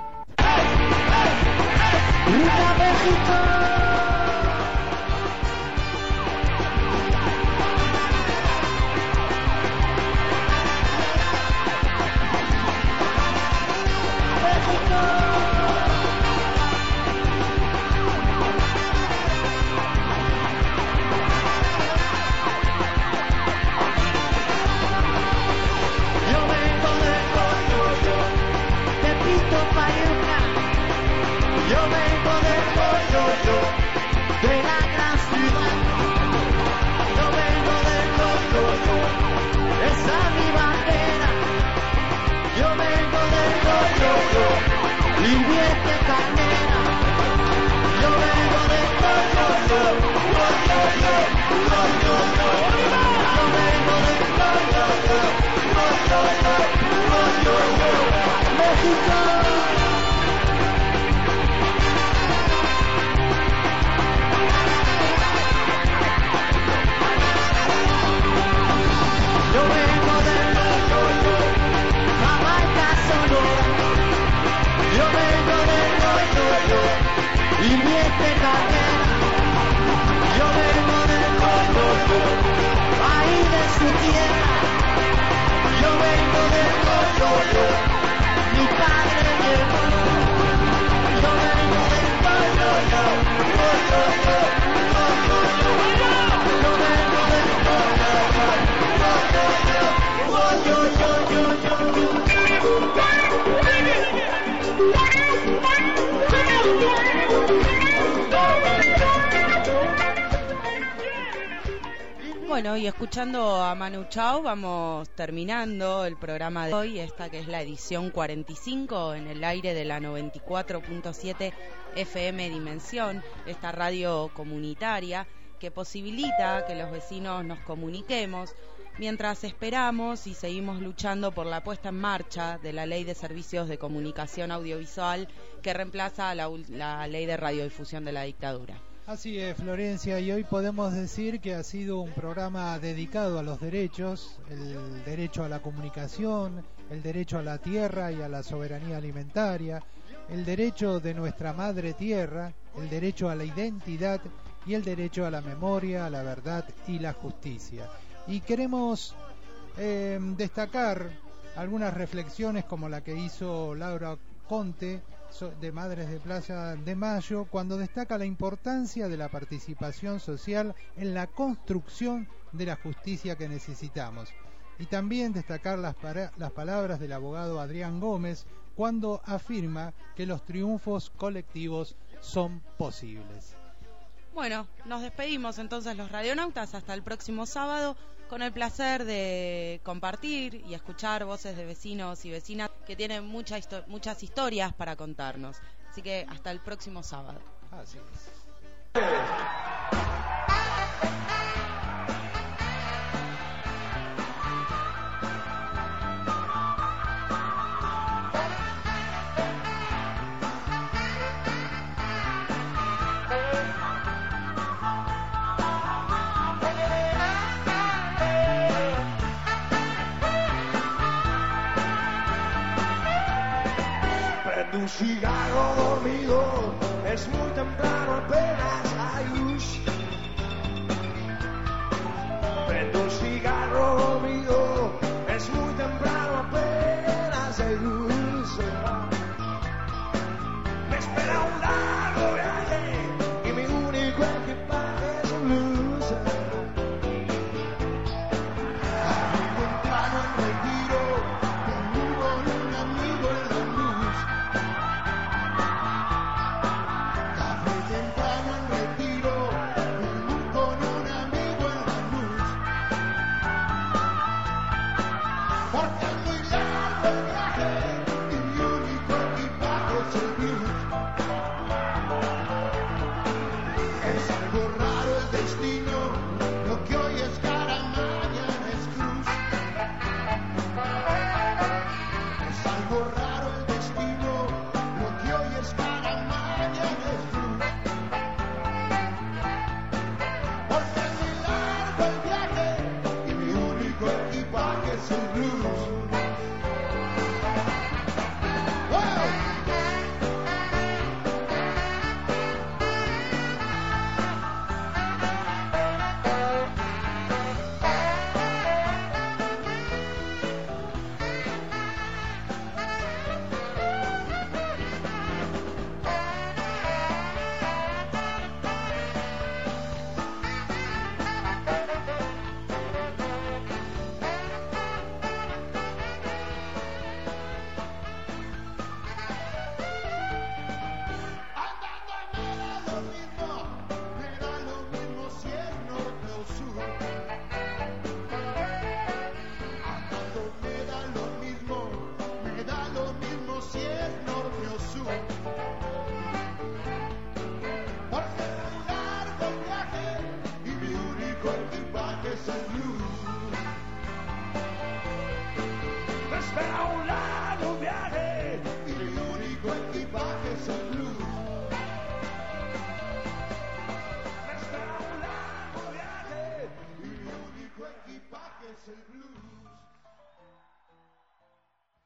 Yo vengo del yo, yo, de la gran ciudad. Yo vengo del yo, yo, esa es mi bandera. Yo vengo del yo, yo, yo, Livieste Carnera. Yo vengo del yo, yo, yo, yo, yo, yo, yo, yo, yo. Yo vengo del yo, yo, yo, yo, yo, yo, yo, yo, yo. México. Yo vengo del yo, yo, Jamaica, Sonora. Yo vengo del yo, yo, Livieste Carnera. Yo vengo del yo, yo, ahí de su tierra. Yo vengo del yo, yo, mi padre llegó. Yo vengo del yo, yo, yo, yo, yo, yo, yo, yo, yo. Yo vengo del yo, yo, yo. Bueno, y escuchando a Manu Chao vamos terminando el programa de hoy, esta que es la edición cuarenta y cinco en el aire de la noventa y cuatro punto siete F M Dimensión, esta radio comunitaria que posibilita que los vecinos nos comuniquemos mientras esperamos y seguimos luchando por la puesta en marcha de la Ley de Servicios de Comunicación Audiovisual que reemplaza a la, la Ley de Radiodifusión de la dictadura. Así es, Florencia, y hoy podemos decir que ha sido un programa dedicado a los derechos, el derecho a la comunicación, el derecho a la tierra y a la soberanía alimentaria, el derecho de nuestra madre tierra, el derecho a la identidad y el derecho a la memoria, a la verdad y la justicia. Y queremos eh, destacar algunas reflexiones como la que hizo Laura Conte de Madres de Plaza de Mayo, cuando destaca la importancia de la participación social en la construcción de la justicia que necesitamos. Y también destacar las, para, las palabras del abogado Adrián Gómez cuando afirma que los triunfos colectivos son posibles. Bueno, nos despedimos entonces los radionautas hasta el próximo sábado, con el placer de compartir y escuchar voces de vecinos y vecinas que tienen mucha histo- muchas historias para contarnos. Así que hasta el próximo sábado. Así es. Un cigarro dormido, es muy temprano, apenas hay luz. Prendo un cigarro dormido, es muy temprano, apenas hay luz. Me espera un largo viaje y mi único equipaje es un luz. Muy temprano en retiro, con un amigo en la luz. Temprano en retiro, con un amigo en la luz. Porque es muy largo el viaje y mi único equipaje es el blues. Es algo raro el destino, lo que hoy es cara, mañana es cruz. Es algo raro el destino, lo que hoy es cara, mañana es cruz. Porque es muy largo el viaje y mi único equipaje es el blues. el blues.